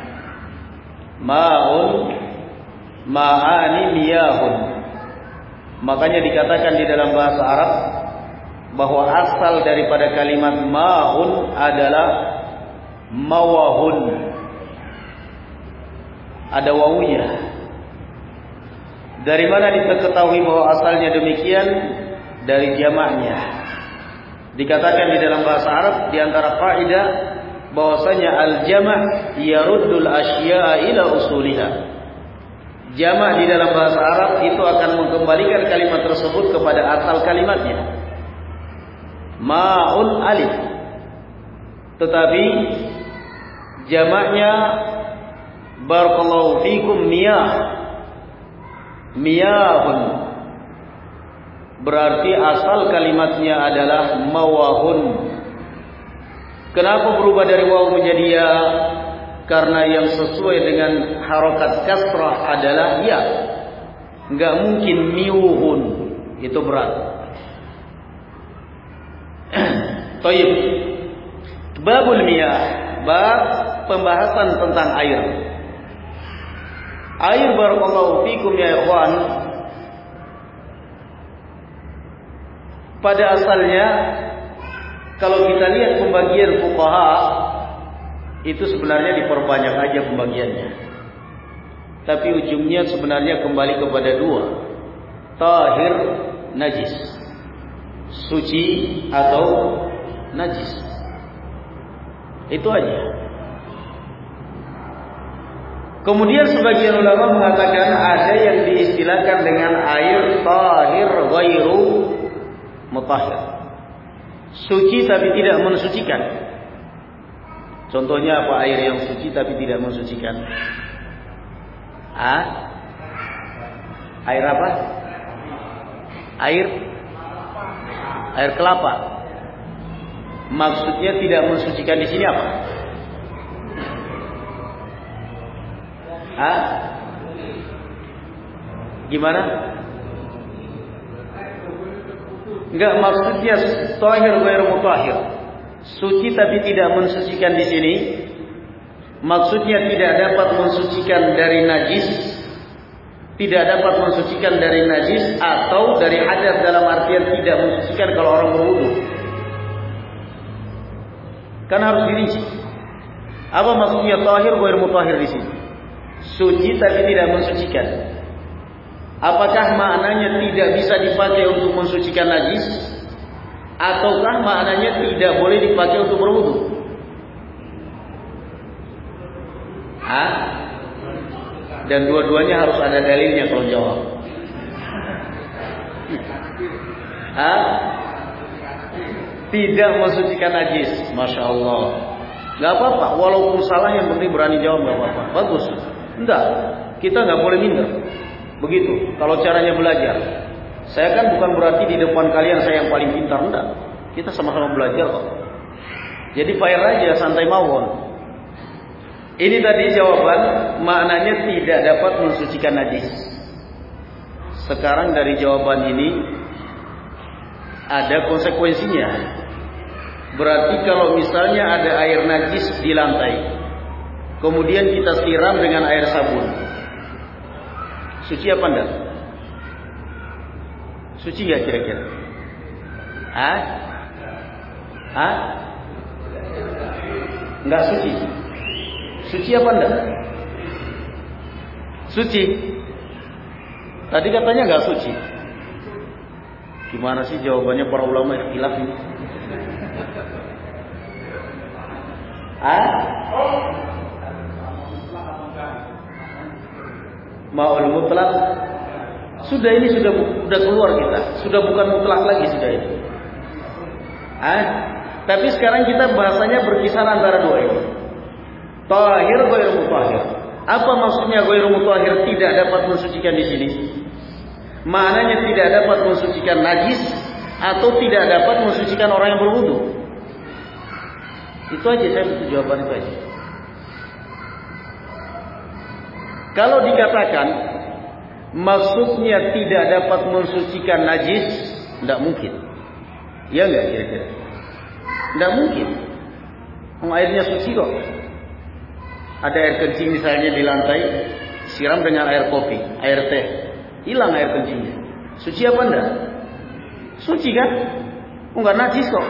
Ma'un, ma'ani miyahun. Makanya dikatakan di dalam bahasa Arab bahwa asal daripada kalimat ma'un adalah mawahun. Ada wawunya. Dari mana diketahui bahwa asalnya demikian? Dari jamaknya. Dikatakan di dalam bahasa Arab di antara kaidah bahwasanya al-jama' yaruddul asya'a ila usuliha. Jamak di dalam bahasa Arab itu akan mengembalikan kalimat tersebut kepada asal kalimatnya. ma'un alif. Tetapi jamaknya barakallahu fikum miyah. Miyahun. Berarti asal kalimatnya adalah mawahun. Kenapa berubah dari waw menjadi ya? Karena yang sesuai dengan harokat kasrah adalah ya. Enggak mungkin miuhun. Itu berat. Tayyib. Babul miyah. Bab pembahasan tentang air. Air barakallahu fikum ya ikhwan. Pada asalnya kalau kita lihat pembagian fuqaha itu sebenarnya diperbanyak aja pembagiannya. Tapi ujungnya sebenarnya kembali kepada dua. Tahir, najis. Suci atau najis. Itu aja. Kemudian sebagian ulama mengatakan ada yang diistilahkan dengan air tahir ghairu mutahhir. Suci tapi tidak mensucikan. Contohnya apa air yang suci tapi tidak mensucikan? Ah? Air apa? Air air kelapa. Maksudnya tidak mensucikan di sini apa? Ah? Gimana? Enggak, maksudnya tahir ghairu mutahhir. Suci tapi tidak mensucikan di sini. Maksudnya tidak dapat mensucikan dari najis, tidak dapat mensucikan dari najis atau dari hadas dalam artian tidak mensucikan kalau orang berwudu. Kan harus dirinci. Apa maksudnya tahir ghairu mutahhir di sini? Suci tapi tidak mensucikan. Apakah maknanya tidak bisa dipakai untuk mensucikan najis? Ataukah maknanya tidak boleh dipakai untuk berwudu? Hah? Dan dua-duanya harus ada dalilnya kalau jawab. Hah? Tidak mensucikan najis. Masya Allah. Gak apa-apa. Walaupun salah yang penting berani jawab gak apa-apa. Bagus. Enggak. Kita gak boleh minder. Begitu. Kalau caranya belajar. Saya kan bukan berarti di depan kalian saya yang paling pintar. Enggak. Kita sama-sama belajar kok. Jadi fair aja. Santai mawon. Ini tadi jawaban. Maknanya tidak dapat mensucikan najis. Sekarang dari jawaban ini ada konsekuensinya. Berarti kalau misalnya ada air najis di lantai, kemudian kita siram dengan air sabun, suci apa enggak? Suci enggak kira-kira? Hah? Hah? Enggak suci. Suci apa enggak? Suci. Tadi katanya enggak suci. Gimana sih jawabannya para ulama ikhtilaf ini? Ah? Ma'ul mutlak. Sudah ini sudah sudah keluar kita. Sudah bukan mutlak lagi sudah ini. Ah? Tapi sekarang kita bahasanya berkisar antara dua ini. Tahir ghairu mutahhir. Apa maksudnya ghairu mutahhir tidak dapat mensucikan di sini? Maknanya tidak dapat mensucikan najis atau tidak dapat mensucikan orang yang berwudu. Itu aja saya butuh jawaban itu aja. Kalau dikatakan maksudnya tidak dapat mensucikan najis, tidak mungkin. Ya enggak kira-kira? Tidak mungkin. Airnya suci kok. Ada air kencing misalnya di lantai, siram dengan air kopi, air teh. Hilang air kencingnya. Suci apa enggak? Suci kan? Enggak najis kok.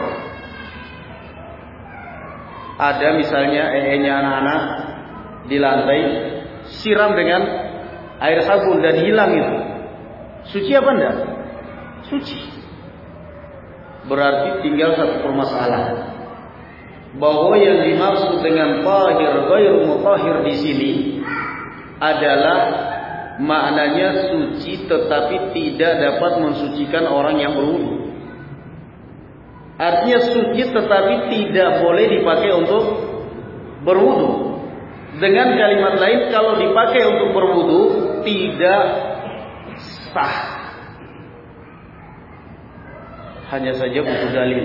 Ada misalnya ee-nya anak-anak di lantai, siram dengan air sabun dan hilang itu. Suci apa enggak? Suci. Berarti tinggal satu permasalahan. Bahwa yang dimaksud dengan tahir ghairu mutahhir di sini adalah maknanya suci tetapi tidak dapat mensucikan orang yang berwudu. Artinya suci tetapi tidak boleh dipakai untuk berwudu. Dengan kalimat lain, kalau dipakai untuk berwudu tidak sah. Hanya saja butuh dalil.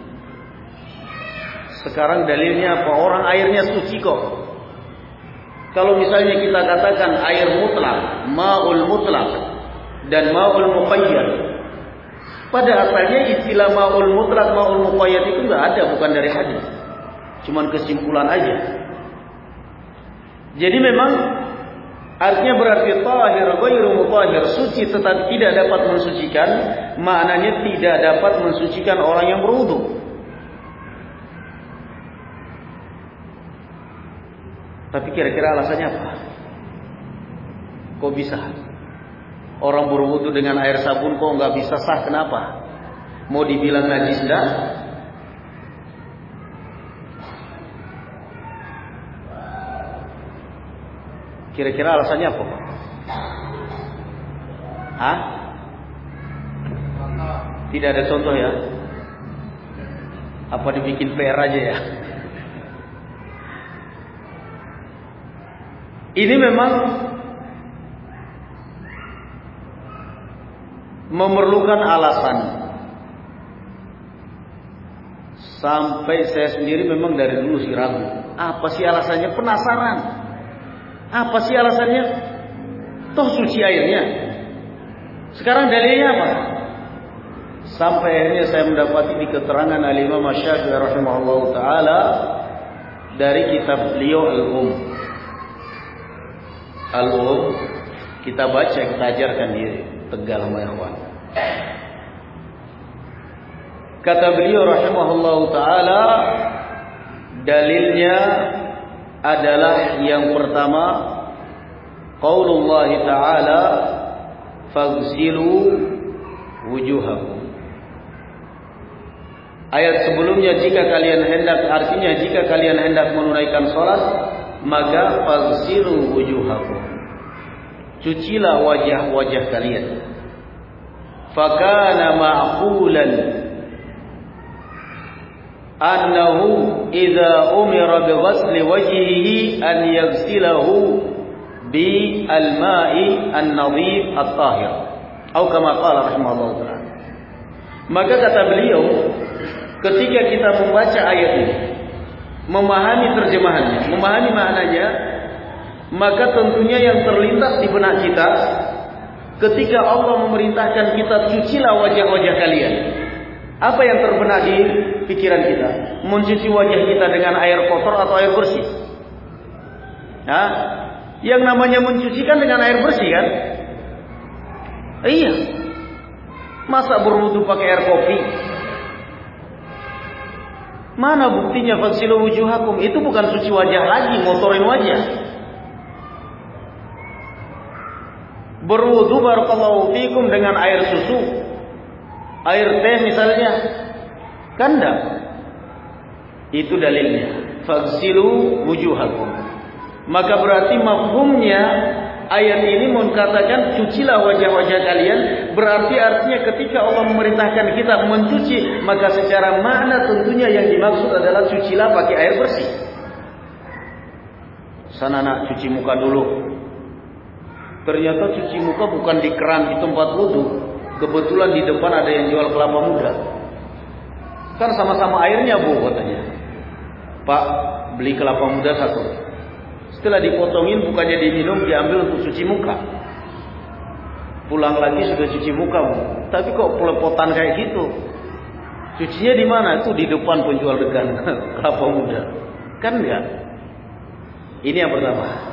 Sekarang dalilnya apa? Orang airnya suci kok. Kalau misalnya kita katakan air mutlak, ma'ul mutlak dan ma'ul muqayyad. Pada asalnya istilah ma'ul mutlak, ma'ul muqayyad itu enggak ada, bukan dari hadis. Cuman kesimpulan aja. Jadi memang artinya berarti tahir ghairu mutahhir, suci tetapi tidak dapat mensucikan, maknanya tidak dapat mensucikan orang yang berwudu. Tapi kira-kira alasannya apa? Kok bisa? Orang berwudu dengan air sabun kok nggak bisa sah? Kenapa? Mau dibilang najis enggak? Kira-kira alasannya apa? Hah? Tidak ada contoh ya? Apa dibikin P R aja ya? Ini memang memerlukan alasan. Sampai saya sendiri memang dari dulu sih ragu. Apa sih alasannya? Penasaran. Apa sih alasannya? Toh suci airnya. Sekarang dalilnya apa? Sampai akhirnya saya mendapati di keterangan Al-Imam Asy-Syafi'i rahimahullahu taala dari kitab beliau Al-Um. Al-Um kita baca, kita ajarkan di Tegal sama ikhwan. Kata beliau rahimahullahu taala, dalilnya adalah yang pertama qaulullah ta'ala faghsilu wujuhakum. Ayat sebelumnya, jika kalian hendak, artinya jika kalian hendak menunaikan salat, maka faghsilu wujuhakum, cucilah wajah-wajah kalian. Fakana ma'qulan annahu idza umira bi ghasli wajhihi an yaghsilahu bi al-ma'i an-nadhif at-tahir, atau kama qala rahimahullah ta'ala. Maka kata beliau, ketika kita membaca ayat ini, memahami terjemahannya, memahami maknanya, maka tentunya yang terlintas di benak kita ketika Allah memerintahkan kita cucilah wajah-wajah kalian, apa yang terbenak di pikiran kita? Mencuci wajah kita dengan air kotor atau air bersih? Nah, yang namanya mencucikan dengan air bersih kan? Iya. Masa berwudu pakai air kopi? Mana buktinya faghsilu wujuhakum? Itu bukan cuci wajah lagi, ngotorin wajah. Berwudu barakallahu fikum dengan air susu, air teh misalnya, kan enggak? Itu dalilnya. Faghsilu wujuhakum. Maka berarti mafhumnya ayat ini mengatakan cucilah wajah-wajah kalian, berarti artinya ketika Allah memerintahkan kita mencuci, maka secara makna tentunya yang dimaksud adalah cucilah pakai air bersih. Sana nak cuci muka dulu. Ternyata cuci muka bukan di keran di tempat wudu. Kebetulan di depan ada yang jual kelapa muda. Kan sama-sama airnya bu, katanya. Pak, beli kelapa muda satu. Setelah dipotongin, bukannya diminum, diambil untuk cuci muka. Pulang lagi sudah cuci muka bu. Tapi kok pelepotan kayak gitu? Cucinya di mana? Itu di depan penjual degan kelapa muda. Kan enggak? Ini yang pertama.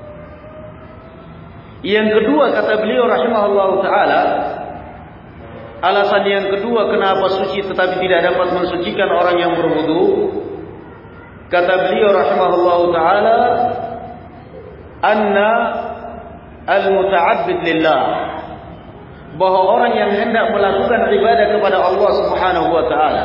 Yang kedua, kata beliau rahimahullahu ta'ala, alasan yang kedua kenapa suci tetapi tidak dapat mensucikan orang yang berwudu, kata beliau rahimahullahu ta'ala, anna al-muta'abbid lillah, bahwa orang yang hendak melakukan ibadah kepada Allah subhanahu wa ta'ala,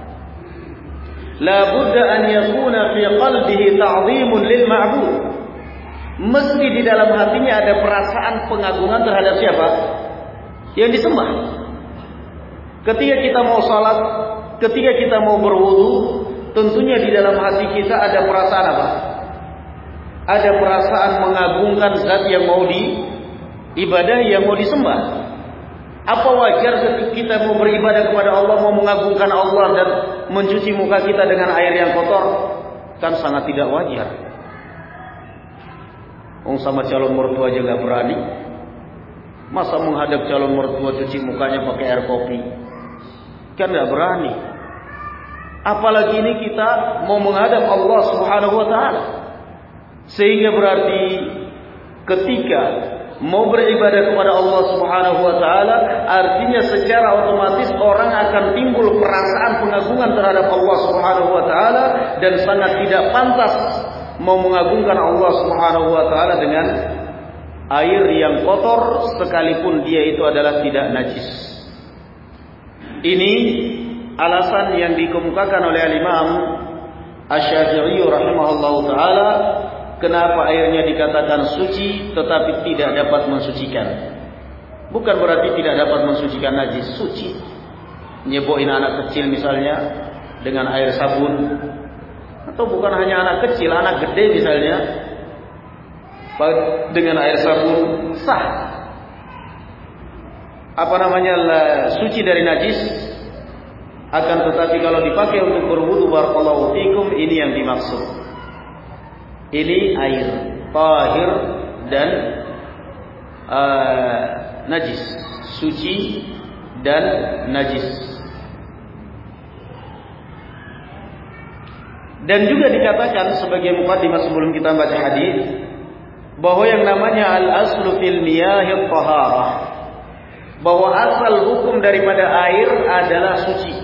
la budda an yakuna fi qalbihi ta'zimun lil ma'bud, mesti di dalam hatinya ada perasaan pengagungan terhadap siapa? Yang disembah. Ketika kita mau salat, ketika kita mau berwudu, tentunya di dalam hati kita ada perasaan apa? Ada perasaan mengagungkan zat yang mau diibadahi, yang mau disembah. Apa wajar ketika kita mau beribadah kepada Allah, mau mengagungkan Allah dan mencuci muka kita dengan air yang kotor? Kan sangat tidak wajar. Orang sama calon mertua aja gak berani. Masa menghadap calon mertua cuci mukanya pakai air kopi? Kan gak berani. Apalagi ini kita mau menghadap Allah Subhanahu wa taala. Sehingga berarti ketika mau beribadah kepada Allah Subhanahu wa taala, artinya secara otomatis orang akan timbul perasaan pengagungan terhadap Allah Subhanahu wa taala, dan sangat tidak pantas mau mengagungkan Allah Subhanahu wa taala dengan air yang kotor sekalipun dia itu adalah tidak najis. Ini alasan yang dikemukakan oleh Al-Imam Asy-Syafi'i rahimahullahu taala, kenapa airnya dikatakan suci tetapi tidak dapat mensucikan. Bukan berarti tidak dapat mensucikan najis, suci. Nyeboin anak kecil misalnya dengan air sabun, atau bukan hanya anak kecil, anak gede misalnya dengan air sabun sah. Apa namanya, suci dari najis. Akan tetapi kalau dipakai untuk berwudu, barakallahu fikum, ini yang dimaksud. Ini air tahir dan uh, najis, suci dan najis. Dan juga dikatakan sebagai mukadimah sebelum kita baca hadis, bahwa yang namanya al-aslu fil miyahit taharah, bahwa asal hukum daripada air adalah suci.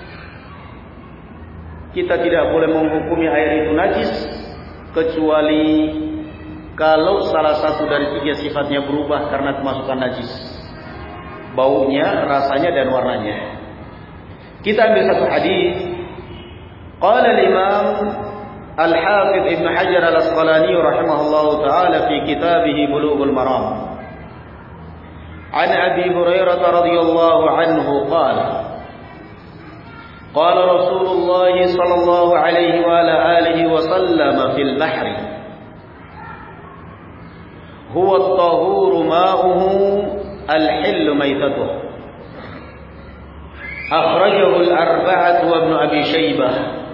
Kita tidak boleh menghukumi air itu najis kecuali kalau salah satu dari tiga sifatnya berubah karena kemasukan najis. Baunya, rasanya, dan warnanya. Kita ambil satu hadis. Qala al-Imam Al-Hafidh Ibn Hajar Al-Asqalani rahimahullahu ta'ala fi kitabih Bulughul Maram. An Abi Hurairah radhiyallahu anhu qala قال رسول الله صلى الله عليه وعلى آله وسلم في البحر هو الطهور ماؤه الحل ميتته أخرجه الأربعة وابن أبي شيبة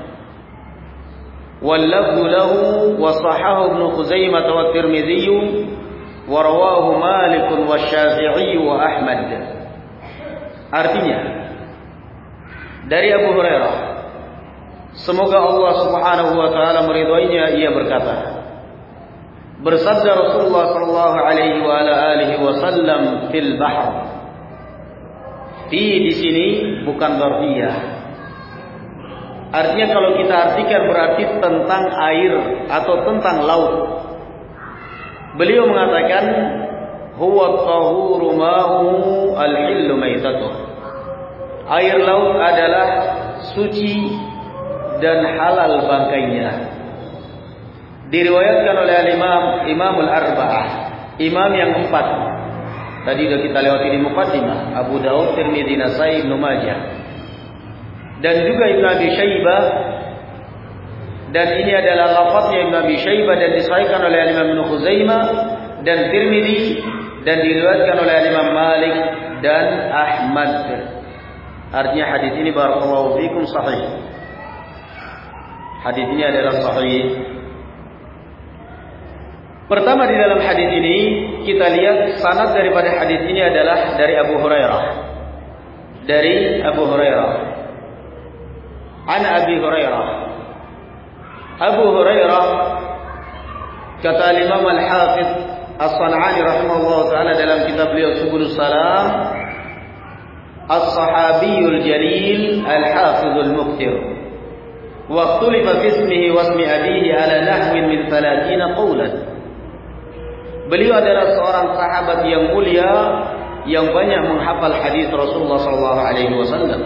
واللفظ له وصححه ابن خزيمة والترمذي ورواه مالك والشافعي وأحمد. Artinya dari Abu Hurairah, semoga Allah Subhanahu wa taala meridhoinya, ia berkata, bersabda Rasulullah sallallahu alaihi wa ala alihi wasallam fil bahr. Fi di sini bukan dzarfiyah. Artinya kalau kita artikan berarti tentang air atau tentang laut. Beliau mengatakan huwa tahuru ma'u al-hillu maitatuh. Air laut adalah suci dan halal bangkainya. Diriwayatkan oleh Imam Imam Al-Arba'ah, imam yang empat. Tadi sudah kita lewati di muqaddimah, Abu Daud, Tirmidzi, Nasai, Ibnu Majah. Dan juga Ibnu Abi Syaibah. Dan ini adalah lafaznya Ibnu Abi Syaibah dan disahihkan oleh Imam Ibnu Khuzaimah dan Tirmidzi, dan diriwayatkan oleh Imam Malik dan Ahmad. Artinya hadis ini barakallahu fikum sahih. Hadis ini adalah sahih. Pertama di dalam hadis ini kita lihat sanad daripada hadis ini adalah dari Abu Hurairah. Dari Abu Hurairah. An Abi Hurairah. Abu Hurairah, kata Imam Al-Hafidh As-San'ani rahimahullah taala dalam kitab beliau Subulus Salam, As-Sahabiyul Jalil Al-Hafidhul Muqtir. Wa ikhtulifa fi ismihi wa ismi abihi ala nahwin min thalathina qawlan. Beliau adalah seorang sahabat yang mulia yang banyak menghafal hadis Rasulullah sallallahu alaihi wasallam.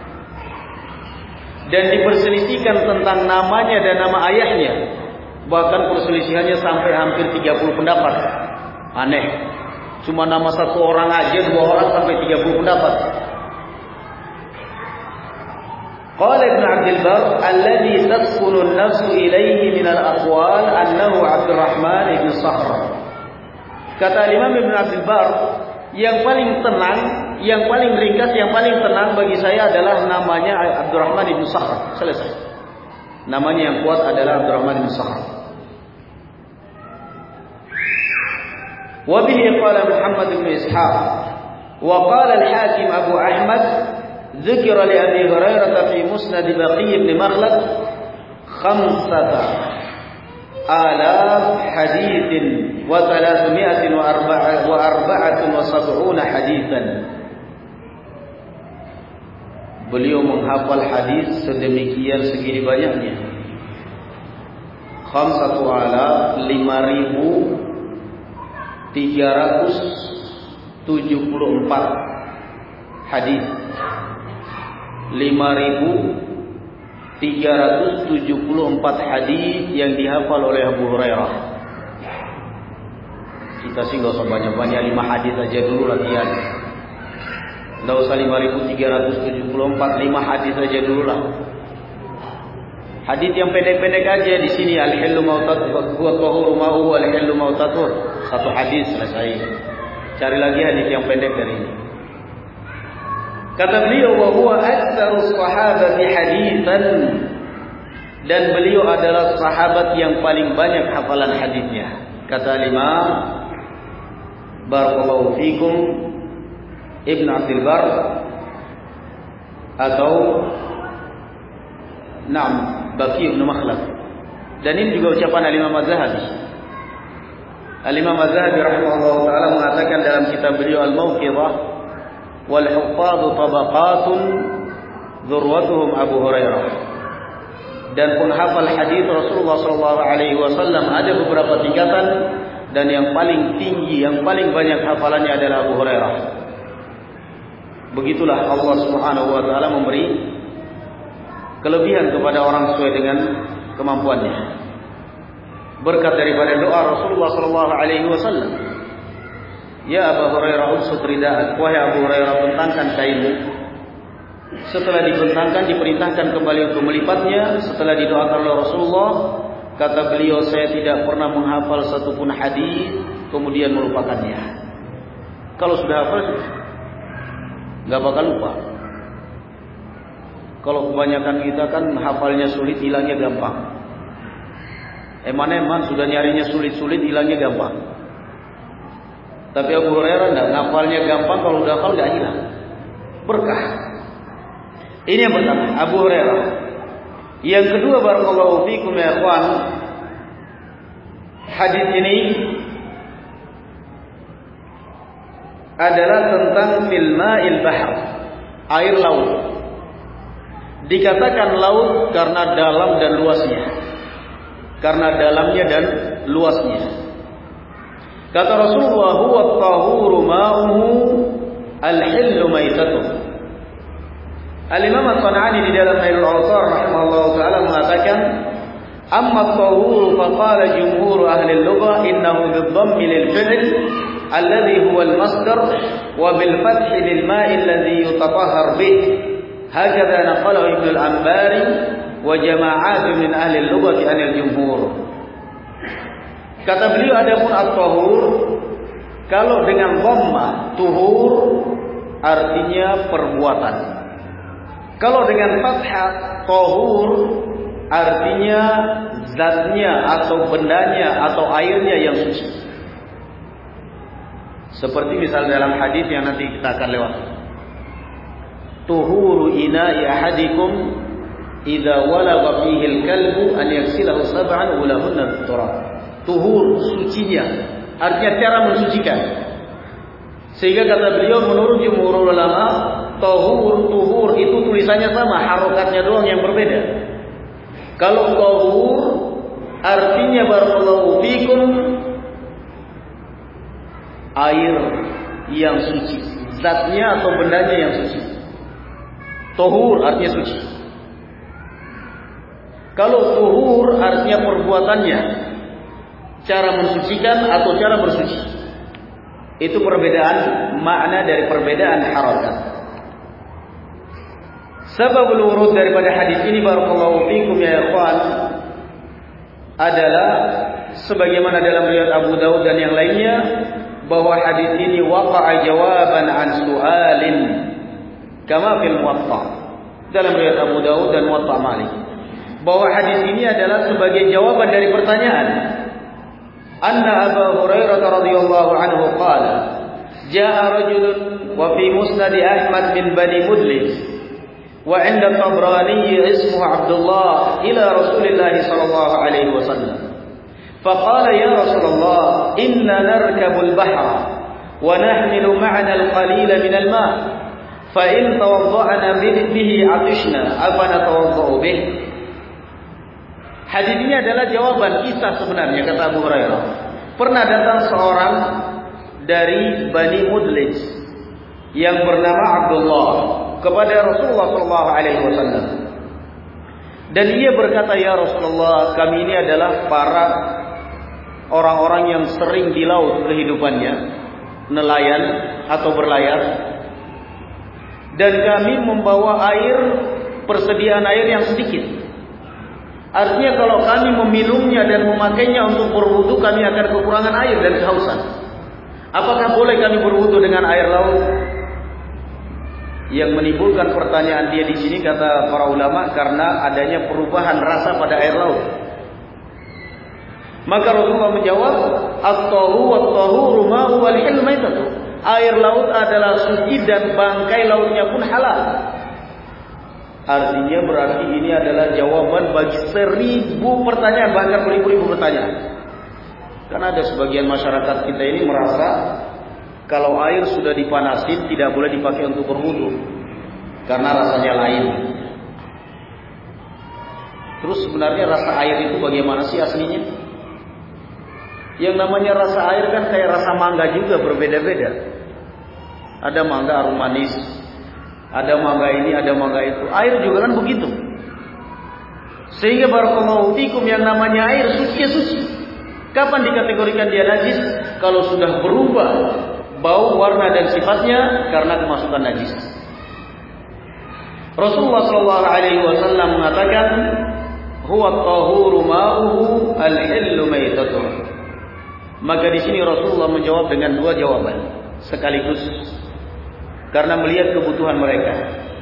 Dan diperselisihkan tentang namanya dan nama ayahnya. Bahkan perselisihannya sampai hampir tiga puluh pendapat. Aneh. Cuma nama satu orang aja, dua orang sampai tiga puluh pendapat. Qala Ibn Abdul Barr, alladhi taskunu an-nafsu ilayhi min al-aqwal annahu Abdurrahman ibn Sakhr. Kata Imam Ibn Abdul Barr, yang paling tenang, yang paling ringkas, yang paling tenang bagi saya adalah namanya Abdurrahman ibn Sakhr. Selesai. Namanya yang kuat adalah Abdurrahman ibn Sakhr. Wa bihi qala Muhammad ibn Ishaq wa qala al-Hakim Abu Ahmad ذكر لأبي هريرة في مسند بقي بن مخلد خمسة آلاف حديث وثلاثمائة وأربعة وسبعون حديثا. Beliau menghafal hadis sedemikian segini banyaknya. Khamsatu alaf lima ribu tiga ratus tujuh puluh empat hadis. lima ribu tiga ratus tujuh puluh empat hadis yang dihafal oleh Abu Hurairah. Kita sih nggak usah banyak-banyak, lima hadis aja dulu latihan. Nggak usah lima ribu tiga ratus tujuh puluh empat, lima hadis aja dulu lah. Hadis yang pendek-pendek aja di sini, al-hillu mautatun wa tahuru ma'u al-hillu mautatun. Satu hadis selesai. Cari lagi hadis yang pendek dari ini. Kata beliau, wa huwa aktsarus sahabati haditsan, dan beliau adalah sahabat yang paling banyak hafalan hadisnya. Kata Imam barakallahu fikum Ibn Abdul Barr atau Naam Baqi ibn Makhlad. Dan ini juga ucapan Al-Imam Az-Zahabi. Al-Imam Az-Zahabi rahimahullah ta'ala mengatakan dalam kitab beliau Al-Mawqidhah, wal huffadhu tabaqatun dzurwatuhum Abu Hurairah. Dan penghafal hadis Rasulullah sallallahu alaihi wasallam ada beberapa tingkatan, dan yang paling tinggi, yang paling banyak hafalannya adalah Abu Hurairah. Begitulah Allah Subhanahu wa taala memberi kelebihan kepada orang sesuai dengan kemampuannya. Berkat daripada doa Rasulullah sallallahu alaihi wasallam, ya Abu Hurairah unsut rida'ak, wahai Abu Hurairah bentangkan kainmu. Setelah dibentangkan diperintahkan kembali untuk melipatnya. Setelah didoakan oleh Rasulullah, kata beliau, saya tidak pernah menghafal satupun hadis kemudian melupakannya. Kalau sudah hafal, nggak bakal lupa. Kalau kebanyakan kita kan hafalnya sulit, hilangnya gampang. Eman-eman sudah nyarinya sulit-sulit, hilangnya gampang. Tapi Abu Hurairah enggak, ngafalnya gampang, kalau udah hafal enggak hilang. Berkah. Ini yang pertama, Abu Hurairah. Yang kedua, barakallahu fikum ya ikhwan, hadis ini adalah tentang fil ma'il bahr, air laut. Dikatakan laut karena dalam dan luasnya. Karena dalamnya dan luasnya. Kata Rasulullah, huwa at-tahuru ma'uhu al-hillu maitatuh. Al-Imam As-San'ani di dalam Nailul Awtar rahimahullah ta'ala mengatakan, amma at-tahuru faqala jumhur ahli al-lughah innahu bid-dhammi lil-fi'l alladhi huwa al-masdar wa bil-fathi lil-ma'i alladhi yutatahhar bih. Hakadha naqalahu Ibnu al-Anbari wa jama'atun min ahli al-lughah an al-jumhur. Kata beliau, adapun at-tahur kalau dengan dhamma tuhur artinya perbuatan. Kalau dengan fathah tahur artinya zatnya atau bendanya atau airnya yang suci. Seperti misal dalam hadis yang nanti kita akan lewat. Tuhuru ina'i ahadikum idza walagha fihi al-kalbu an yaghsilahu sab'an ulahunna bit-turab. Tuhur, sucinya, artinya cara mensucikan. Sehingga kata beliau, menurut jumhur ulama, tahur, tuhur itu tulisannya sama, harokatnya doang yang berbeda. Kalau tahur artinya barakallahu fikum air yang suci, zatnya atau bendanya yang suci. Tahur artinya suci. Kalau tuhur artinya perbuatannya, cara mensucikan atau cara bersuci. Itu perbedaan makna dari perbedaan harakat. Sababul wurud daripada hadis ini barakallahu fikum ya ikhwan adalah sebagaimana dalam riwayat Abu Daud dan yang lainnya bahwa hadis ini waqa'a jawaban an su'alin kama fil Muwatta. Dalam riwayat Abu Daud dan Muwatta Malik bahwa hadis ini adalah sebagai jawaban dari pertanyaan. Anna Abu Hurairah radhiyallahu anhu qala jaa rajulun wa fi musnad Ahmad bin Bani Mudlis wa 'inda Tabrani ismuhu Abdullah ila Rasulillah sallallahu alaihi wasallam faqala ya Rasulullah inna narkabul bahra wa nahmilu ma'ana al-qalila min al-ma' fa in tawadda'na bihi 'atishna afa natawadda'u bih. Hadis ini adalah jawaban kisah sebenarnya kata Abu Hurairah. Pernah datang seorang dari Bani Mudlis yang bernama Abdullah kepada Rasulullah sallallahu alaihi wasallam. Dan ia berkata, "Ya Rasulullah, kami ini adalah para orang-orang yang sering di laut kehidupannya, nelayan atau berlayar. Dan kami membawa air, persediaan air yang sedikit. Artinya kalau kami meminumnya dan memakainya untuk berwudu, kami akan kekurangan air dan kehausan. Apakah boleh kami berwudu dengan air laut?" Yang menimbulkan pertanyaan dia di sini kata para ulama karena adanya perubahan rasa pada air laut. Maka Rasulullah menjawab, "At-tahuru wat-tahuru ma'u wal hilmu maitatu." Air laut adalah suci dan bangkai lautnya pun halal. Artinya berarti ini adalah jawaban bagi seribu pertanyaan, bahkan beribu-ribu pertanyaan. Karena ada sebagian masyarakat kita ini merasa kalau air sudah dipanasin tidak boleh dipakai untuk berwudu karena rasanya lain. Terus sebenarnya rasa air itu bagaimana sih aslinya? Yang namanya rasa air kan kayak rasa mangga juga, berbeda-beda. Ada mangga arum manis, ada mangga ini, ada mangga itu. Air juga kan begitu. Sehingga barakallahu fikum yang namanya air suci suci. Kapan dikategorikan dia najis? Kalau sudah berubah bau, warna dan sifatnya karena kemasukan najis. Rasulullah sallallahu alaihi wasallam mengatakan, "Huwa at-tahuru ma'uhu al-hillu maitatuh." Maka di sini Rasulullah menjawab dengan dua jawaban sekaligus karena melihat kebutuhan mereka.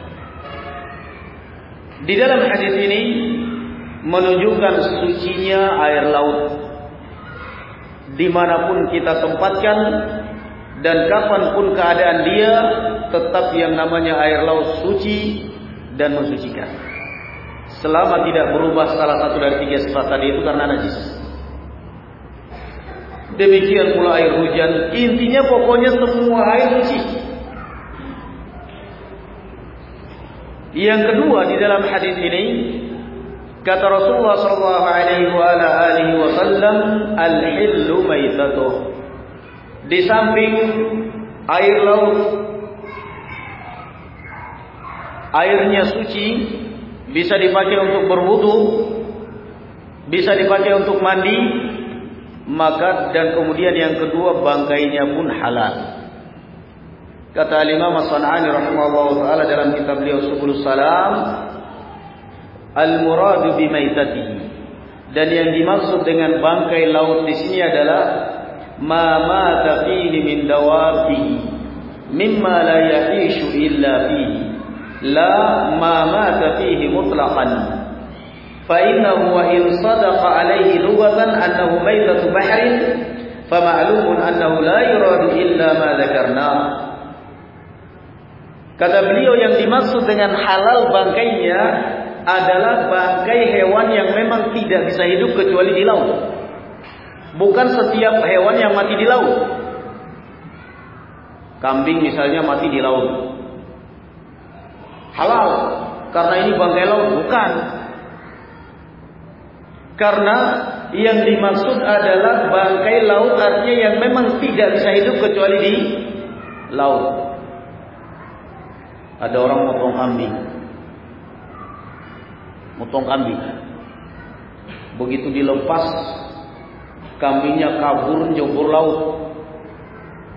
Di dalam hadis ini menunjukkan sucinya air laut dimanapun kita tempatkan. Dan kapanpun keadaan dia, tetap yang namanya air laut suci dan mensucikan. Selama tidak berubah salah satu dari tiga sifat tadi itu karena najis. Demikian pula air hujan. Intinya pokoknya semua air suci. Yang kedua di dalam hadis ini, kata Rasulullah sallallahu alaihi wasallam, "Al-hillu maitatuh." Di samping air laut airnya suci, bisa dipakai untuk berwudu, bisa dipakai untuk mandi, maka dan kemudian yang kedua bangkainya pun halal. Kata Imam As-San'ani rahimahullah taala dalam kitab beliau Subulus Salam, al-muradu bi maitatihi. Dan yang dimaksud dengan bangkai laut di sini adalah ma mata fihi min dawabihi mimma la yahishu illa fihi la ma mata fihi mutlaqan fa innahu wa in sadaqa alayhi lughatan annahu maitatu bahrin fa ma'lumun annahu la yuradu illa ma dzakarna. Kata beliau yang dimaksud dengan halal bangkainya adalah bangkai hewan yang memang tidak bisa hidup kecuali di laut. Bukan setiap hewan yang mati di laut. Kambing misalnya mati di laut, halal karena ini bangkai laut. Bukan. Karena yang dimaksud adalah bangkai laut artinya yang memang tidak bisa hidup kecuali di laut. Ada orang motong kambing, motong kambing. Begitu dilepas, kambingnya kabur jebur laut.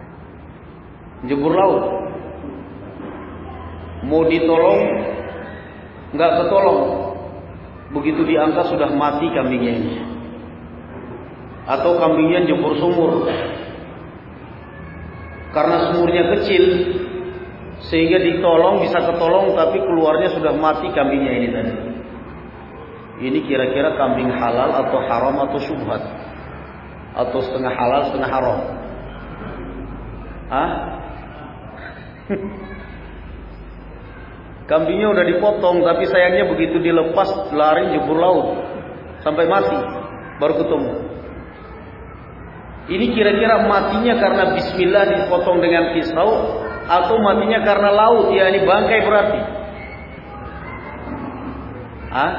Jebur laut. Mau ditolong nggak ketolong. Begitu diangkat sudah mati kambingnya ini. Atau kambingnya jebur sumur. Karena sumurnya kecil, sehingga ditolong, bisa ketolong, tapi keluarnya sudah mati kambingnya ini tadi. Ini kira-kira kambing halal atau haram atau syubhat? Atau setengah halal, setengah haram? Hah? Kambingnya udah dipotong, tapi sayangnya begitu dilepas lari jebur laut sampai mati, baru ketemu. Ini kira-kira matinya karena bismillah dipotong dengan pisau, atau matinya karena laut, ya ini bangkai berarti. Hah?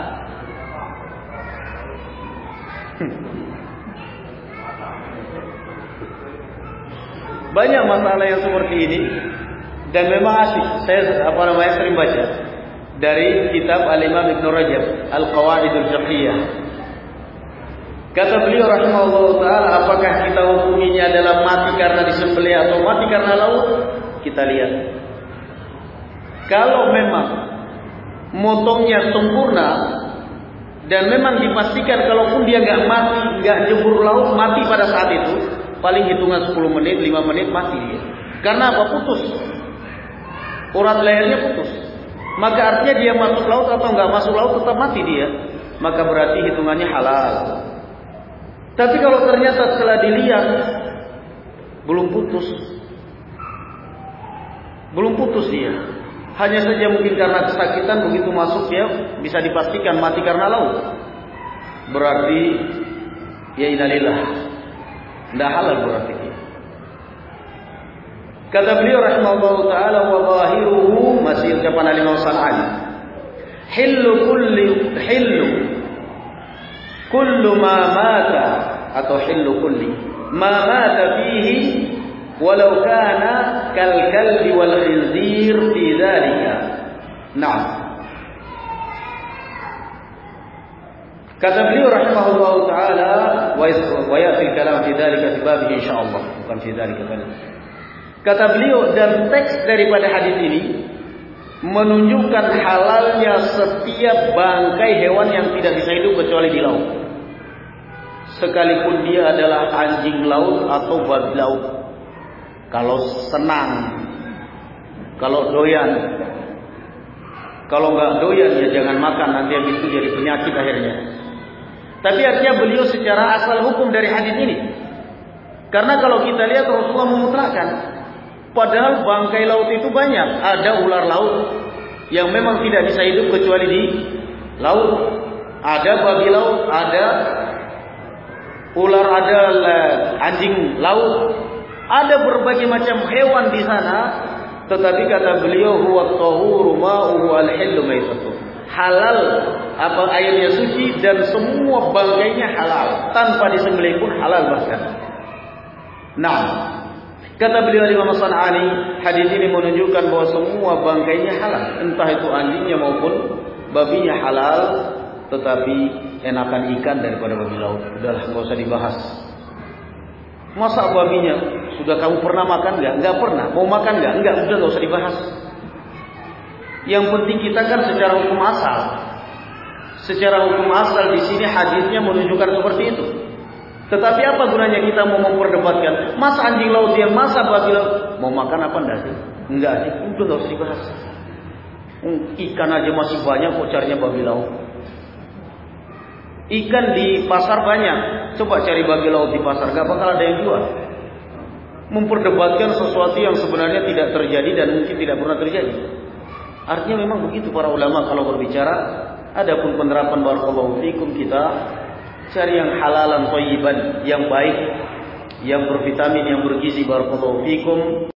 Banyak masalah yang seperti ini. Dan memang asik. Saya apa namanya sering baca dari kitab Al-Imam Ibn Rajab Al-Qawaidul Fiqhiyah. Kata beliau rahimahullah taala, apakah kita hukuminya adalah mati karena disembelih atau mati karena laut? Kita lihat. Kalau memang motongnya sempurna dan memang dipastikan kalaupun dia nggak mati, nggak jebur laut, mati pada saat itu, paling hitungan sepuluh menit, lima menit mati dia. Karena apa? Putus. Urat lehernya putus. Maka artinya dia masuk laut atau enggak masuk laut tetap mati dia. Maka berarti hitungannya halal. Tapi kalau ternyata setelah dilihat belum putus. Belum putus dia. Hanya saja mungkin karena kesakitan begitu masuk dia bisa dipastikan mati karena laut. Berarti ya innalillah. Enggak halal berarti dia. Kata beliau rahimahullah ta'ala, wa zahiruhu, masih ucapan Al-Imam San'ani, hillu kulli hillu kullu ma mata, atau hillu kulli ma mata fihi walau kana kal kalbi wal khinzir fi dhalika. Naam. Kata beliau rahimahullah ta'ala, wa ya'ti al-kalam fi dhalika fi babihi insyaallah, bukan fi dhalika tadi. Kata beliau, dan teks daripada hadis ini menunjukkan halalnya setiap bangkai hewan yang tidak bisa hidup kecuali di laut. Sekalipun dia adalah anjing laut atau babi laut. Kalau senang, kalau doyan. Kalau nggak doyan ya jangan makan, nanti habis itu jadi penyakit akhirnya. Tapi artinya beliau secara asal hukum dari hadis ini. Karena kalau kita lihat Rasulullah memutlakkan. Padahal bangkai laut itu banyak. Ada ular laut yang memang tidak bisa hidup kecuali di laut. Ada babi laut, ada ular, ada anjing laut. Ada berbagai macam hewan di sana. Tetapi kata beliau, huwa tahuru ma'uhu al-hillu maitatuh. Halal apa airnya suci dan semua bangkainya halal. Tanpa disembelih pun halal bahkan. Nah, kata beliau Imam San'ani, hadis ini menunjukkan bahwa semua bangkainya halal, entah itu anjingnya maupun babinya halal, tetapi enakan ikan daripada babi laut. Udahlah, enggak usah dibahas. Masa babinya sudah kamu pernah makan enggak? Enggak pernah. Mau makan enggak? Enggak, udah enggak usah dibahas. Yang penting kita kan secara hukum asal. Secara hukum asal di sini hadisnya menunjukkan seperti itu. Tetapi apa gunanya kita mau memperdebatkan? Masa anjing laut dia, masa babi laut? Mau makan apa enggak sih? Enggak sih, udah enggak usah dibahas. Ikan aja masih banyak, kok carinya babi laut. Ikan di pasar banyak. Coba cari babi laut di pasar, gak bakal ada yang jual. Memperdebatkan sesuatu yang sebenarnya tidak terjadi dan mungkin tidak pernah terjadi. Artinya memang begitu para ulama kalau berbicara. Adapun penerapan barakallahu fikum, kita cari yang halalan thayyiban, yang baik, yang bervitamin, yang bergizi barakallahu fikum.